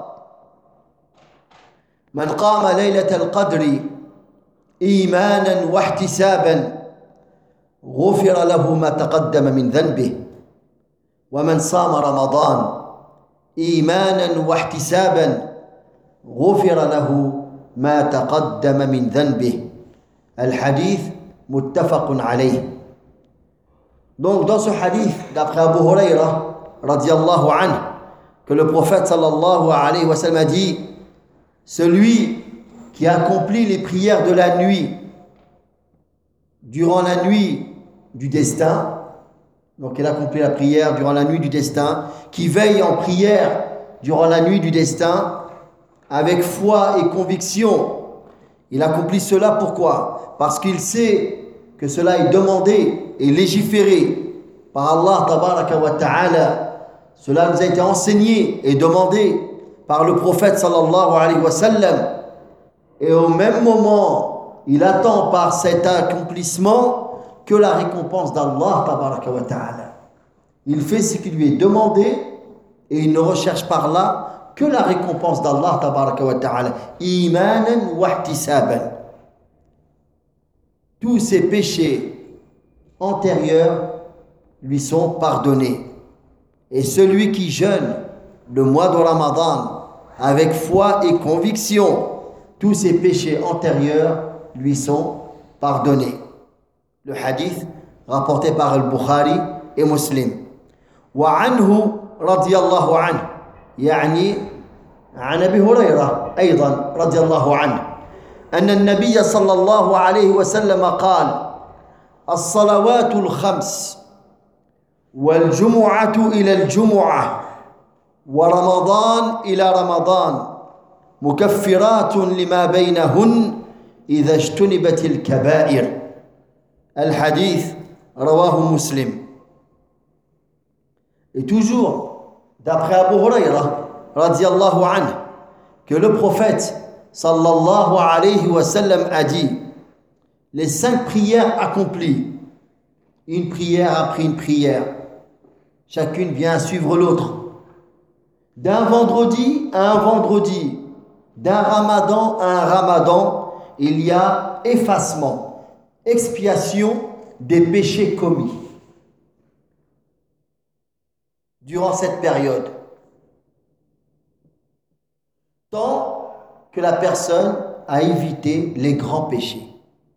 من قام ليلة القدر إيمانا واحتسابا غفر له ما تقدم من ذنبه، ومن صام رمضان إيمانا واحتسابا غفر له ما تقدم من ذنبه. الحديث متفق عليه. Donc dans ce hadith d'après Abu Huraira radiyallahu anhu, que le prophète sallallahu alayhi wa sallam a dit: celui qui accomplit les prières de la nuit durant la nuit du destin, donc il accomplit la prière durant la nuit du destin, qui veille en prière durant la nuit du destin avec foi et conviction, il accomplit cela pourquoi? Parce qu'il sait que cela est demandé et légiféré par Allah tabaraka wa ta'ala. Cela nous a été enseigné et demandé par le prophète sallallahu alayhi wa sallam. Et au même moment, il attend par cet accomplissement que la récompense d'Allah tabaraka wa ta'ala. Il fait ce qui lui est demandé et il ne recherche par là que la récompense d'Allah tabaraka wa ta'ala. Imanan wa ihtisaban. Tous ses péchés antérieurs lui sont pardonnés. Et celui qui jeûne le mois de Ramadan avec foi et conviction, tous ses péchés antérieurs lui sont pardonnés. Le hadith rapporté par Al-Bukhari et Muslim. Wa anhu radiyallahu anhu, يعني عن أبي هريرة أيضا رضي الله عنه أن النبي صلى الله عليه وسلم قال: الصلوات الخمس والجمعة إلى الجمعة ورمضان إلى رمضان مكفرات لما بينهن إذا اجتنبت الكبائر. الحديث رواه مسلم. Et toujours, d'après Abu Huraira, radiyallahu anhu, que le prophète, sallallahu alayhi wa sallam, a dit, les cinq prières accomplies, une prière après une prière, chacune vient suivre l'autre. D'un vendredi à un vendredi, d'un ramadan à un ramadan, il y a effacement, expiation des péchés commis durant cette période. Tant que la personne a évité les grands péchés.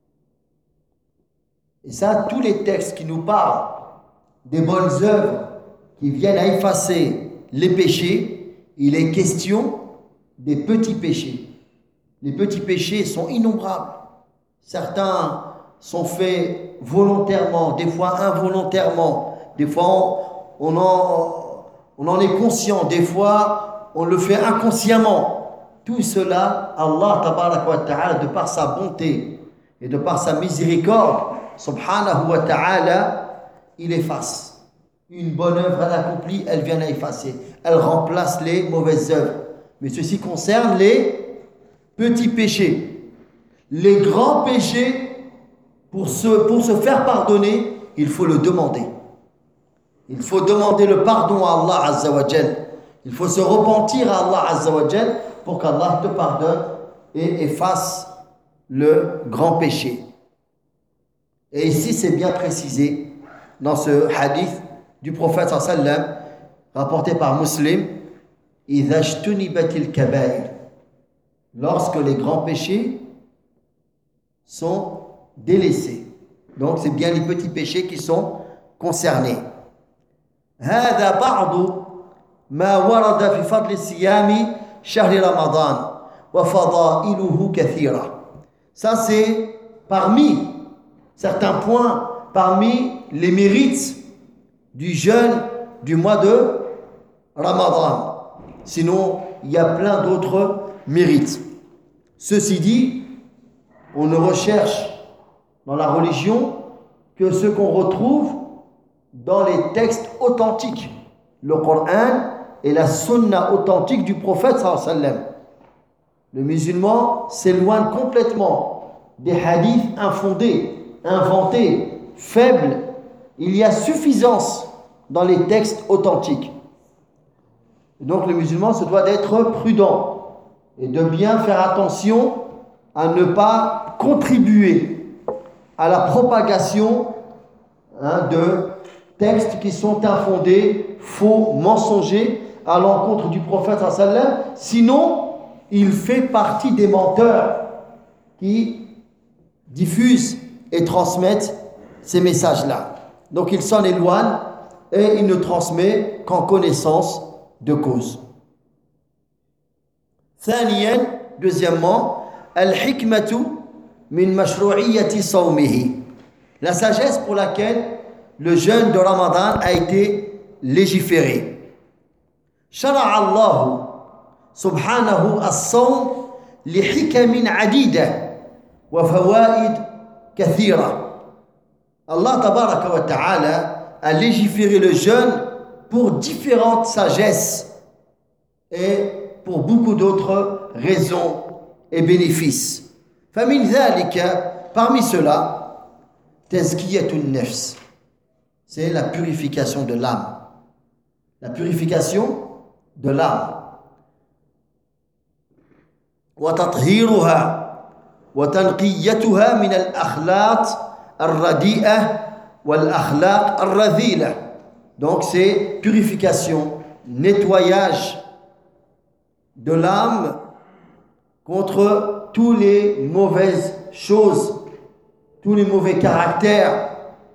Et ça, tous les textes qui nous parlent des bonnes œuvres qui viennent à effacer les péchés, il est question des petits péchés. Les petits péchés sont innombrables. Certains sont faits volontairement, des fois involontairement, des fois on, on, en, on en est conscient, des fois on le fait inconsciemment. Tout cela, Allah tabaraka wa ta'ala, de par sa bonté et de par sa miséricorde, subhanahu wa ta'ala, il efface. Une bonne œuvre, elle accomplit, elle vient à effacer. Elle remplace les mauvaises œuvres. Mais ceci concerne les petits péchés. Les grands péchés, pour se, pour se faire pardonner, il faut le demander. Il faut demander le pardon à Allah Azza wa Jal. Il faut se repentir à Allah Azza wa Jal pour qu'Allah te pardonne et efface le grand péché. Et ici, c'est bien précisé dans ce hadith du prophète sallallahu alayhi wa sallam, rapporté par Muslim, إِذَا اجْتُنِبَتِ الْكَبَائِرِ, lorsque les grands péchés sont délaissés. Donc, c'est bien les petits péchés qui sont concernés. هذا بعض ما ورد في فضل الصيام شهر رمضان وفضائله كثيرة. Ça, c'est parmi certains points, parmi les mérites du jeûne du mois de Ramadan. Sinon, il y a plein d'autres mérites. Ceci dit, on ne recherche dans la religion que ce qu'on retrouve dans les textes authentiques, le Coran et la sunna authentique du prophète sallallahu alayhi wa sallam. Le musulman s'éloigne complètement des hadiths infondés, inventés, faibles. Il y a suffisance dans les textes authentiques. Donc le musulman se doit d'être prudent et de bien faire attention à ne pas contribuer à la propagation hein, de textes qui sont infondés, faux, mensongers à l'encontre du prophète sallallahu alayhi wa sallam. Sinon, il fait partie des menteurs qui diffusent et transmettent ces messages-là. Donc il s'en éloigne et il ne transmet qu'en connaissance de cause. ثانيا, deuxièmement, الحكمة من مشروعية صومه. La sagesse pour laquelle le jeûne de Ramadan a été légiféré. شرع الله سبحانه الصوم لحكم عديدة وفوائد كثيرة. Allah tabaraka wa ta'ala a légiféré le jeûne pour différentes sagesses et pour beaucoup d'autres raisons et bénéfices. فمن ذلك, parmi cela, تزكية النفس, c'est la purification de l'âme. La purification de l'âme. وتطهيرها وتنقيتها من الأخلاق الرديئة والأخلاق الرذيلة. Donc c'est purification, nettoyage de l'âme contre toutes les mauvaises choses, tous les mauvais caractères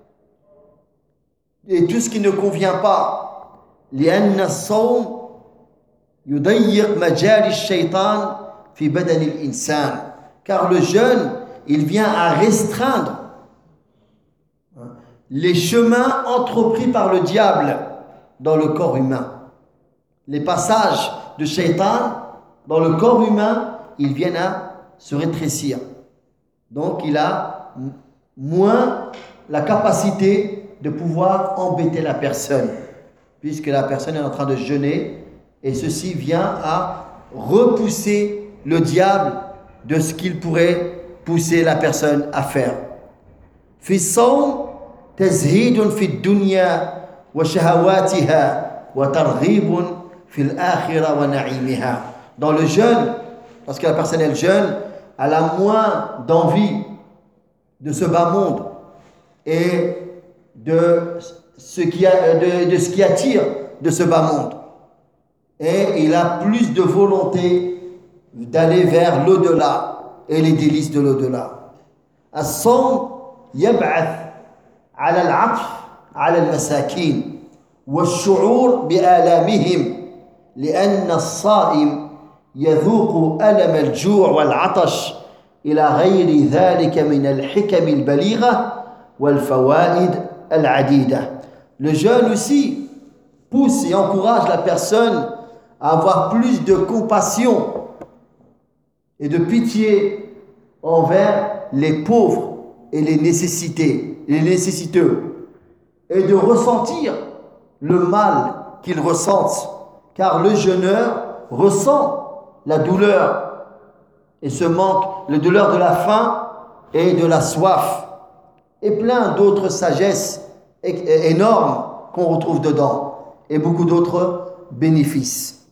et tout ce qui ne convient pas. لأن الصوم يضيق مجاري الشيطان في بدن الإنسان. Car le jeûne, il vient à restreindre les chemins entrepris par le diable dans le corps humain. Les passages de Shaitan dans le corps humain, ils viennent à se rétrécir. Donc il a moins la capacité de pouvoir embêter la personne, puisque la personne est en train de jeûner, et ceci vient à repousser le diable de ce qu'il pourrait pousser la personne à faire. في الصوم تزهيد في الدنيا وشهواتها وترغيب في الآخرة ونعيمها. Dans le jeûne, lorsque la personne elle jeûne, elle a moins d'envie de ce bas monde et de ce qui, a, de, de ce qui attire de ce bas monde. Et il a plus de volonté d'aller vers l'au-delà et les délices de l'au-delà. الصوم يبعث على العطف على المساكين والشعور بآلامهم لأن الصائم يذوق ألم الجوع والعطش إلى غير ذلك من الحكم البليغة والفوائد العديدة. Le jeûne aussi pousse et encourage la personne à avoir plus de compassion et de pitié envers les pauvres et les nécessités, les nécessiteux, et de ressentir le mal qu'ils ressentent, car le jeûneur ressent la douleur et ce manque, la douleur de la faim et de la soif, et plein d'autres sagesses énormes qu'on retrouve dedans, et beaucoup d'autres bénéfices.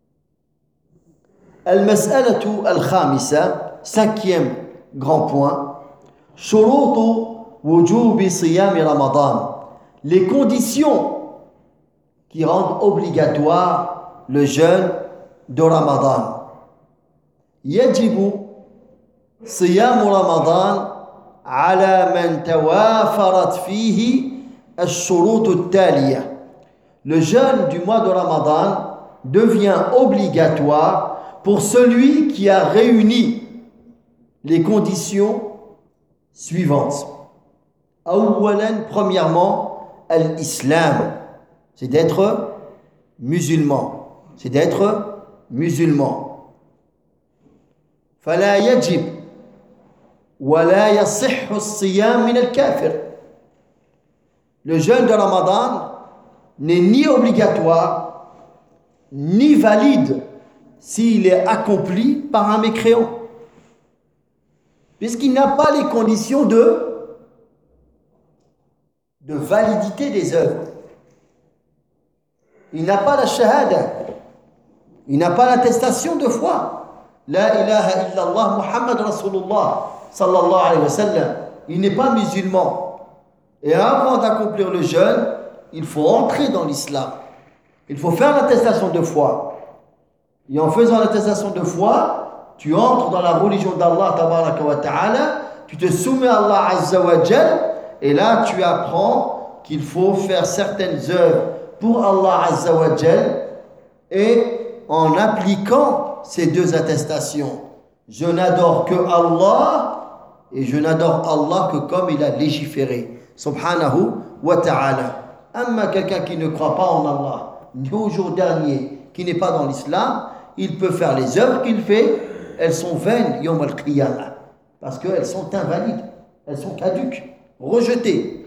Al-mas'alatu al-khamisa, cinquième grand point, shurutu wujubi siyam Ramadan, les conditions qui rendent obligatoire le jeûne de Ramadan. Yajibu siyam Ramadan ala man tawafarat fihi ash-shurut at-taliya. Le jeûne du mois de Ramadan devient obligatoire pour celui qui a réuni les conditions suivantes. Awwalan, premièrement, al-islam, c'est d'être musulman, c'est d'être musulman. Fala yajib wa la yasihhu as-siyam min al-kafir. Le jeûne de Ramadan n'est ni obligatoire ni valide s'il est accompli par un mécréant, puisqu'il n'a pas les conditions de, de validité des œuvres. Il n'a pas la shahada, il n'a pas l'attestation de foi. La ilaha illallah Muhammad Rasulullah sallallahu alayhi wa sallam. Il n'est pas musulman. Et avant d'accomplir le jeûne, il faut entrer dans l'islam. Il faut faire l'attestation de foi. Et en faisant l'attestation de foi, tu entres dans la religion d'Allah tabaraka wa ta'ala, tu te soumets à Allah azza wa jal, et là tu apprends qu'il faut faire certaines œuvres pour Allah azza wa jal, et en appliquant ces deux attestations, je n'adore que Allah et je n'adore Allah que comme il a légiféré, subhanahu wa ta'ala. Amma quelqu'un qui ne croit pas en Allah, ni au jour dernier, qui n'est pas dans l'islam, il peut faire les œuvres qu'il fait, elles sont vaines, yawm al-qiyamah, parce qu'elles sont invalides, elles sont caduques, rejetées.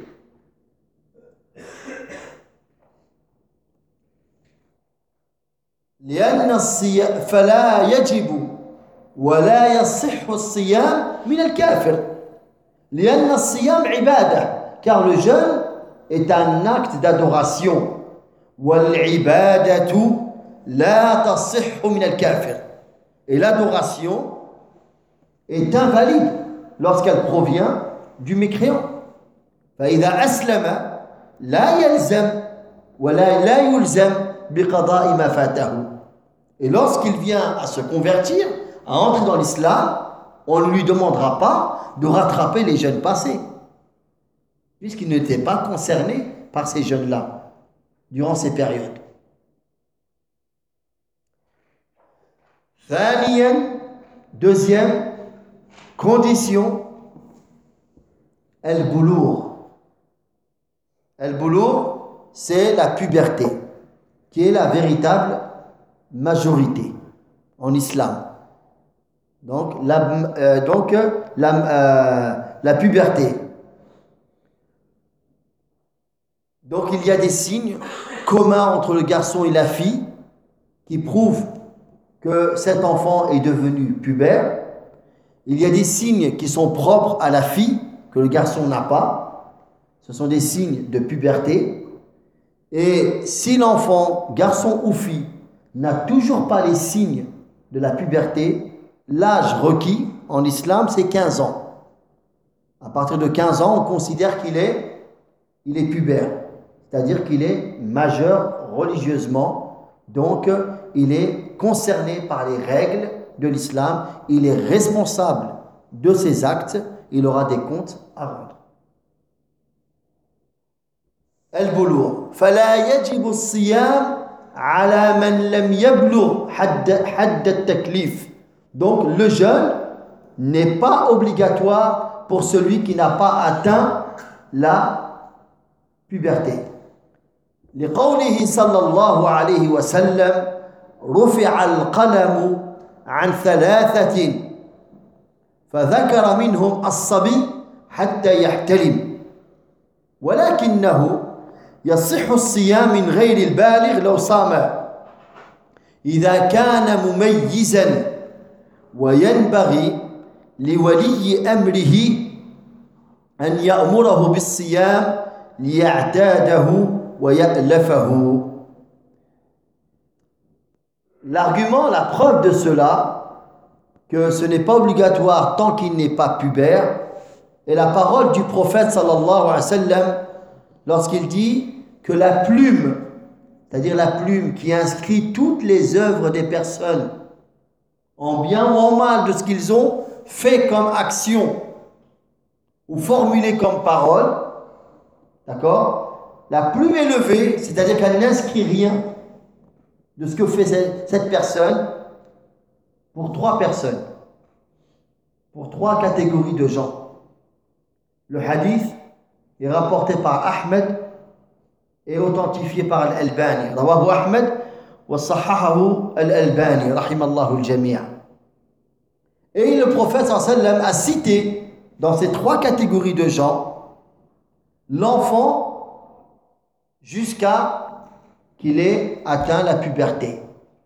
لأن الصيام فلا يجب ولا يصح الصيام من الكافر لأن الصيام عبادة, car le jeûne est un acte d'adoration. والعبادة لا تصح من الكافر, et l'adoration est invalide lorsqu'elle provient du mécréant. فإذا أسلم لا يلزم ولا لا يلزم بقضاء ما فاته. Et lorsqu'il vient à se convertir, à entrer dans l'islam, on ne lui demandera pas de rattraper les jeûnes passés, puisqu'il n'était pas concerné par ces jeûnes-là durant ces périodes. ثانيا, deuxième condition, al-boulour. Al-boulour, c'est la puberté, qui est la véritable majorité en islam. Donc, la, euh, donc, la, euh, la puberté. Donc, il y a des signes communs entre le garçon et la fille qui prouvent que cet enfant est devenu pubère. Il y a des signes qui sont propres à la fille que le garçon n'a pas. Ce sont des signes de puberté. Et si l'enfant, garçon ou fille, n'a toujours pas les signes de la puberté, l'âge requis en islam, c'est quinze ans. À partir de quinze ans, on considère qu'il est, il est pubère, c'est-à-dire qu'il est majeur religieusement, donc il est concerné par les règles de l'islam, il est responsable de ses actes, il aura des comptes à rendre. Al-Boulour. فلا يجب الصيام على من لم يبلغ حد حد التكليف. Donc le jeûne n'est pas obligatoire pour celui qui n'a pas atteint la puberté. لقوله صلى الله عليه وسلم رفع القلم عن ثلاثة فذكر منهم الصبي حتى يحتلم ولكنه يصح الصيام من غير البالغ لو صام إذا كان مميزا وينبغي لولي أمره أن يأمره بالصيام ليعتاده ويألفه. L'argument, la preuve de cela, que ce n'est pas obligatoire tant qu'il n'est pas pubère, est la parole du prophète sallallahu alayhi wa sallam lorsqu'il dit que la plume, c'est-à-dire la plume qui inscrit toutes les œuvres des personnes en bien ou en mal de ce qu'ils ont fait comme action ou formulé comme parole, d'accord, la plume est levée, c'est-à-dire qu'elle n'inscrit rien de ce que fait cette personne pour trois personnes, pour trois catégories de gens. Le hadith est rapporté par Ahmed et authentifié par Al-Albani. Rawahu Ahmed wa sahahahu Al-Albani, rahimallahu al-jami'. Et le prophète sallallahu alayhi wa sallam a cité dans ces trois catégories de gens l'enfant jusqu'à qu'il ait atteint la puberté.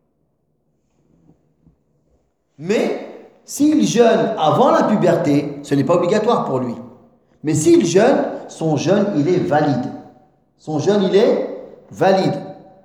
Mais s'il jeûne avant la puberté, ce n'est pas obligatoire pour lui. Mais s'il jeûne, son jeûne, il est valide. Son jeûne, il est valide.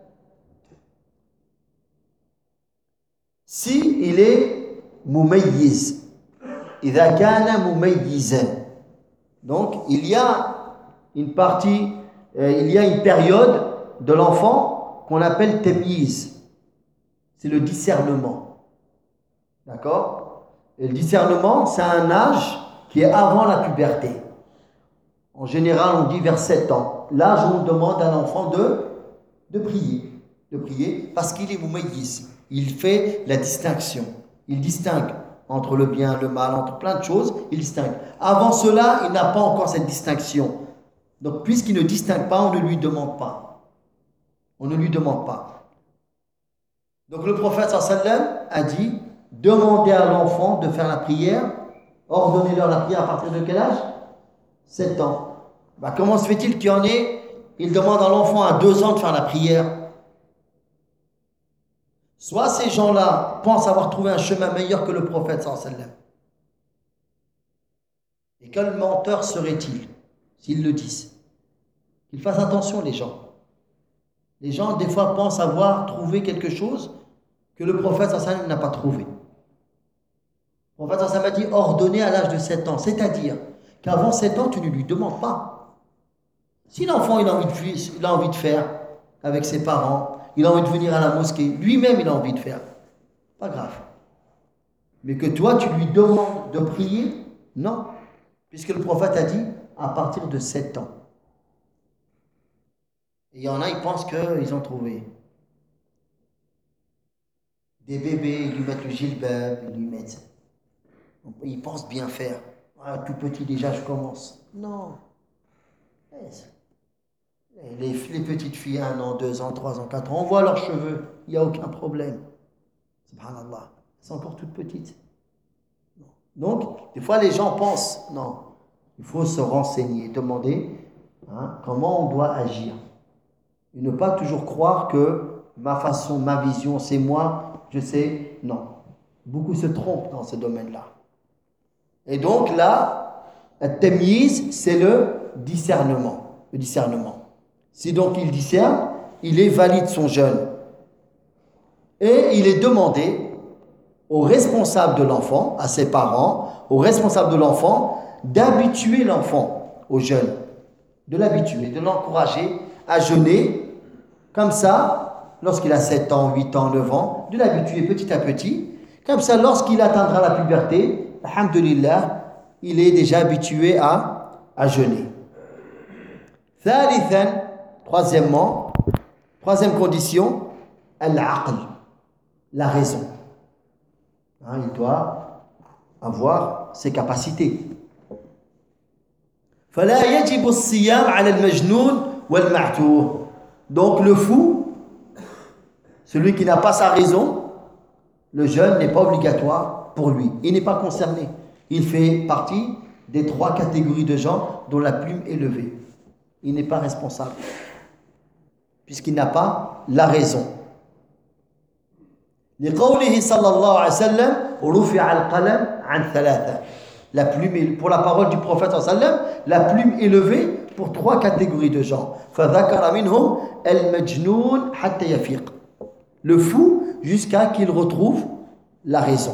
Si il est mumayyiz, idha kana mumayyizan. Donc, il y a une partie, euh, il y a une période de l'enfant qu'on appelle temyiz. C'est le discernement. D'accord? Et le discernement, c'est un âge qui est avant la puberté. En général, on dit vers sept ans. L'âge où on demande à l'enfant de, de prier. De prier parce qu'il est mumayyiz. Il fait la distinction. Il distingue entre le bien et le mal, entre plein de choses. Il distingue. Avant cela, il n'a pas encore cette distinction. Donc, puisqu'il ne distingue pas, on ne lui demande pas. On ne lui demande pas. Donc, le prophète sallallahu alayhi wa sallam a dit, demandez à l'enfant de faire la prière, ordonnez-leur la prière à partir de quel âge? sept ans. Bah, comment se fait-il qu'il y en ait, il demande à l'enfant à deux ans de faire la prière? Soit ces gens-là pensent avoir trouvé un chemin meilleur que le prophète sallallahu alayhi wa sallam. Et quel menteur serait-il s'ils le disent? Qu'ils fassent attention, les gens. Les gens, des fois, pensent avoir trouvé quelque chose que le prophète sallallahu alayhi wa sallam n'a pas trouvé. Le prophète sallallahu alayhi wa sallam a dit ordonner à l'âge de sept ans, c'est-à-dire qu'avant sept ans, tu ne lui demandes pas. Si l'enfant il a, envie de, il a envie de faire avec ses parents, il a envie de venir à la mosquée, lui-même il a envie de faire, pas grave. Mais que toi tu lui demandes de prier, non. Puisque le prophète a dit à partir de sept ans. Et il y en a, ils pensent qu'ils ont trouvé. Des bébés, ils lui mettent le gilbab, ils lui mettent. Ils pensent bien faire. Ah, tout petit déjà, je commence. Non. Les, les petites filles, un an, deux ans, trois ans, quatre ans, on voit leurs cheveux, il n'y a aucun problème. Subhanallah, elles sont encore toutes petites. Non. Donc, des fois, les gens pensent, non, il faut se renseigner, demander hein, comment on doit agir. Et ne pas toujours croire que ma façon, ma vision, c'est moi, je sais. Non. Beaucoup se trompent dans ce domaine-là. Et donc là, at-tamyiz, c'est le discernement. Le discernement. Si donc il discerne, il est valide son jeûne. Et il est demandé aux responsables de l'enfant, à ses parents, aux responsables de l'enfant, d'habituer l'enfant au jeûne, de l'habituer, de l'encourager à jeûner, comme ça, lorsqu'il a sept ans, huit ans, neuf ans, de l'habituer petit à petit, comme ça, lorsqu'il atteindra la puberté, alhamdulillah, il est déjà habitué à, à jeûner. Thalithan, troisièmement, troisième condition, al-aql, la raison. Hein, il doit avoir ses capacités. فلا يجب الصيام على المجنون والمعتوه. Donc le fou, celui qui n'a pas sa raison, le jeûne n'est pas obligatoire pour lui. Il n'est pas concerné. Il fait partie des trois catégories de gens dont la plume est levée. Il n'est pas responsable, puisqu'il n'a pas la raison. لقوله صلى الله عليه وسلم رفع القلم عن ثلاثة. La plume est, pour la parole du prophète صلى الله عليه وسلم, la plume est levée pour trois catégories de gens. فذكر منهم المجنون حتى يفيق. Le fou jusqu'à qu'il retrouve la raison.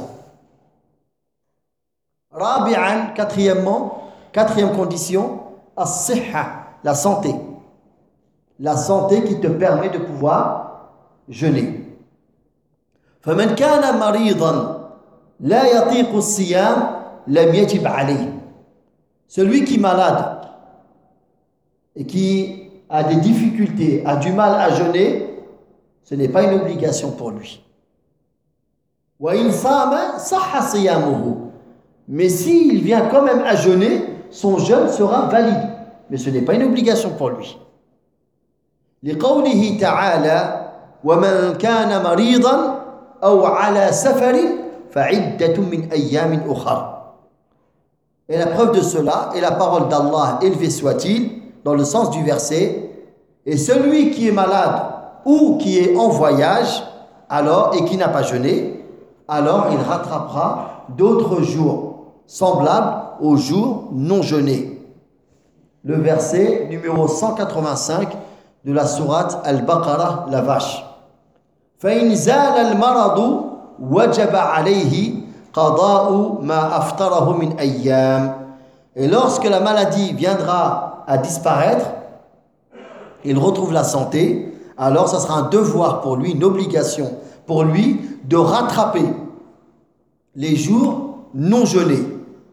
رابعا, quatrièmement, quatrième condition, الصحة, la santé. La santé qui te permet de pouvoir jeûner. فمن كان مريضا لا يطيق الصيام لم يجب عليه. Celui qui est malade et qui a des difficultés, a du mal à jeûner, ce n'est pas une obligation pour lui. وإن صام صح صيامه. Mais s'il vient quand même à jeûner, son jeûne sera valide. Mais ce n'est pas une obligation pour lui. لقوله تعالى ومن كان مريضا أو على سفر فعدة من أيام أخر. Et la preuve de cela est la parole d'Allah, élevé soit-il, dans le sens du verset, et celui qui est malade ou qui est en voyage, alors, et qui n'a pas jeûné, alors il rattrapera d'autres jours semblables aux jours non jeûnés. Le verset numéro cent quatre-vingt-cinq de la sourate Al-Baqarah, la vache. فإن زال المرض وجب عليه قضاء ما أفطره من أيام. Et lorsque la maladie viendra à disparaître, il retrouve la santé, alors ça sera un devoir pour lui, une obligation pour lui de rattraper les jours non jeûnés.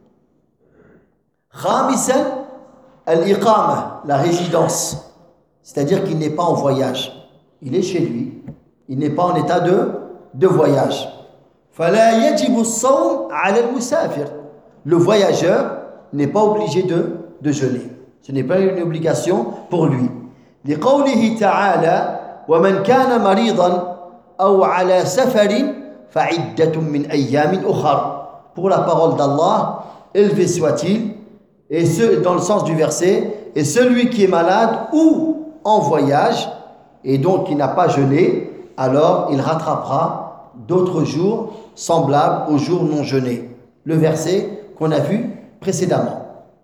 Khamisan, al-iqama, la résidence, c'est-à-dire qu'il n'est pas en voyage, il est chez lui, il n'est pas en état de, de voyage. فلا يجب الصوم على المسافر. Le voyageur n'est pas obligé de, de jeûner. Ce n'est pas une obligation pour lui. لقوله تعالى ومن كان مريضا أو على سفر فعدة من أيام أخر. Pour la parole d'Allah, élevé soit-il, et ce, dans le sens du verset, et celui qui est malade ou en voyage, et donc qui n'a pas jeûné, alors il rattrapera d'autres jours semblables aux jours non jeûnés. Le verset qu'on a vu précédemment.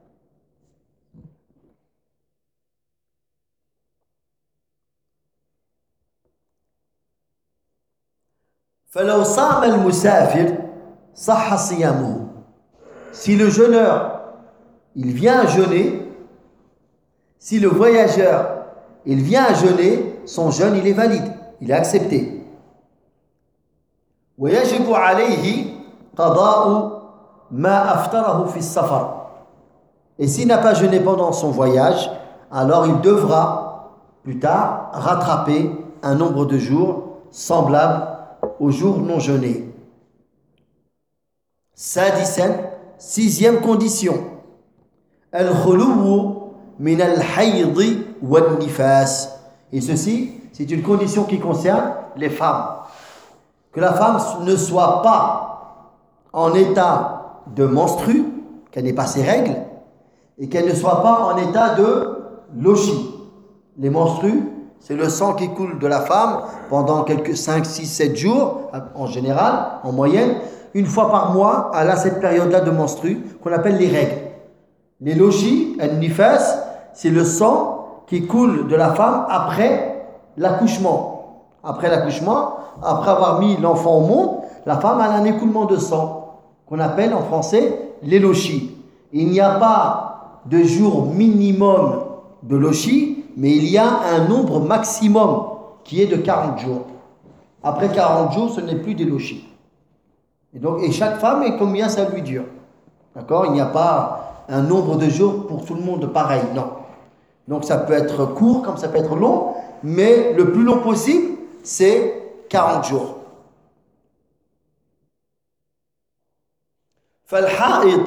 فلو صام المسافر صح صيامه. Si le jeûneur il vient à jeûner, si le voyageur il vient à jeûner, son jeûne il est valide, il est accepté. ويجب عليه قضاء ما أفطره في السفر. Et s'il n'a pas jeûné pendant son voyage, alors il devra plus tard rattraper un nombre de jours semblable aux jours non jeûnés. Sadisan, sixième condition. Al-khuluwu min al-hayd wal-nifas. Et ceci, c'est une condition qui concerne les femmes. Que la femme ne soit pas en état de menstru, qu'elle n'ait pas ses règles, et qu'elle ne soit pas en état de lochi. Les menstrues, c'est le sang qui coule de la femme pendant quelques cinq, six, sept jours, en général, en moyenne. Une fois par mois, elle a cette période-là de menstru qu'on appelle les règles. Les logis, al-nifas, c'est le sang qui coule de la femme après l'accouchement. Après l'accouchement, après avoir mis l'enfant au monde, la femme a un écoulement de sang qu'on appelle en français les lochis. Il n'y a pas de jour minimum de lochis, mais il y a un nombre maximum qui est de quarante jours. Après quarante jours, ce n'est plus des lochis. Et donc, et chaque femme, et combien ça lui dure. D'accord? Il n'y a pas un nombre de jours pour tout le monde pareil, non. Donc ça peut être court comme ça peut être long, mais le plus long possible, c'est quarante jours. فالحائض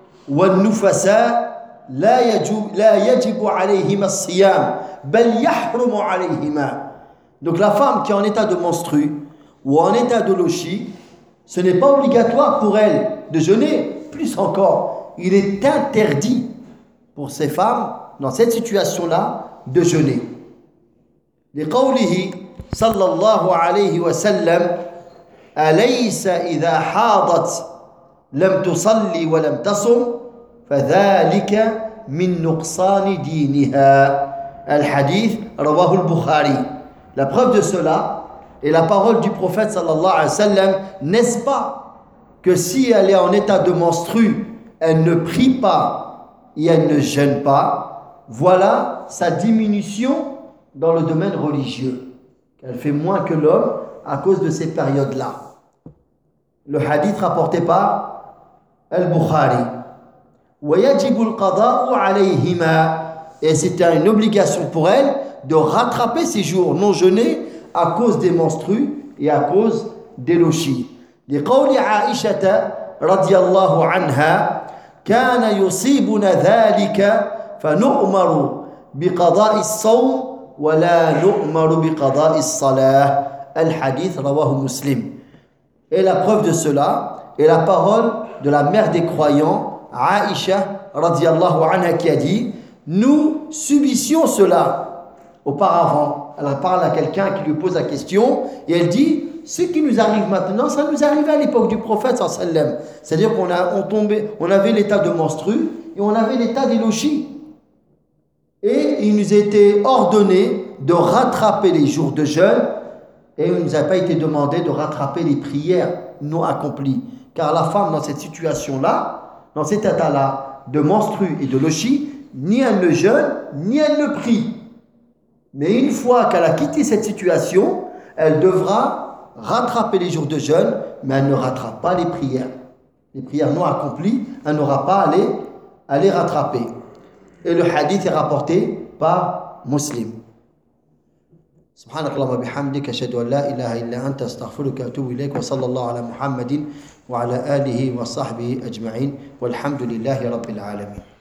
والنفساء لا يجب لا يجب عليهما الصيام بل يحرم عليهما. Donc la femme qui est en état de menstru ou en état de lochi, ce n'est pas obligatoire pour elle de jeûner, plus encore, il est interdit pour ces femmes dans cette situation-là de jeûner. لقوله صلى الله عليه وسلم أليس إذا حاضت لم تصلي ولم تصم فذلك من نقصان دينها. الحديث رواه البخاري. La preuve de cela est la parole du prophète sallallahu alayhi wa sallam. N'est-ce pas que si elle est en état de menstru, elle ne prie pas et elle ne jeûne pas, voilà sa diminution dans le domaine religieux. Elle fait moins que l'homme à cause de ces périodes-là. Le hadith rapporté par Al-Bukhari. وَيَجِبُ الْقَضَاءُ عَلَيْهِمَا. Et c'était une obligation pour elle de rattraper ces jours non jeûnés à cause des menstrues et à cause des lochis. لقول عائشة رضي الله عنها كان يصيبنا ذلك فنؤمر بقضاء الصوم ولا نؤمر بقضاء الصلاة. الحديث رواه مسلم. Et la preuve de cela est la parole de la mère des croyants, Aïcha radiyallahu anha, qui a dit: nous subissions cela auparavant. Elle parle à quelqu'un qui lui pose la question et elle dit: ce qui nous arrive maintenant, ça nous arrivait à l'époque du prophète sallallahu alayhi wa sallam. C'est-à-dire qu'on a, on tombait, on avait l'état de menstru et on avait l'état des lochis. Et il nous était ordonné de rattraper les jours de jeûne et il ne nous a pas été demandé de rattraper les prières non accomplies. Car la femme, dans cette situation-là, dans cet état-là de menstru et de lochi, ni elle ne jeûne, ni elle ne prie. Mais une fois qu'elle a quitté cette situation, elle devra rattraper les jours de jeûne, mais elle ne rattrape pas les prières. Les prières non accomplies, elle n'aura pas à les, à les rattraper. Et le hadith est rapporté par Muslim. سبحانك اللهم وبحمدك أشهد أن لا إله إلا أنت أستغفرك وأتوب إليك وصلى الله على محمد وعلى آله وصحبه أجمعين والحمد لله رب العالمين.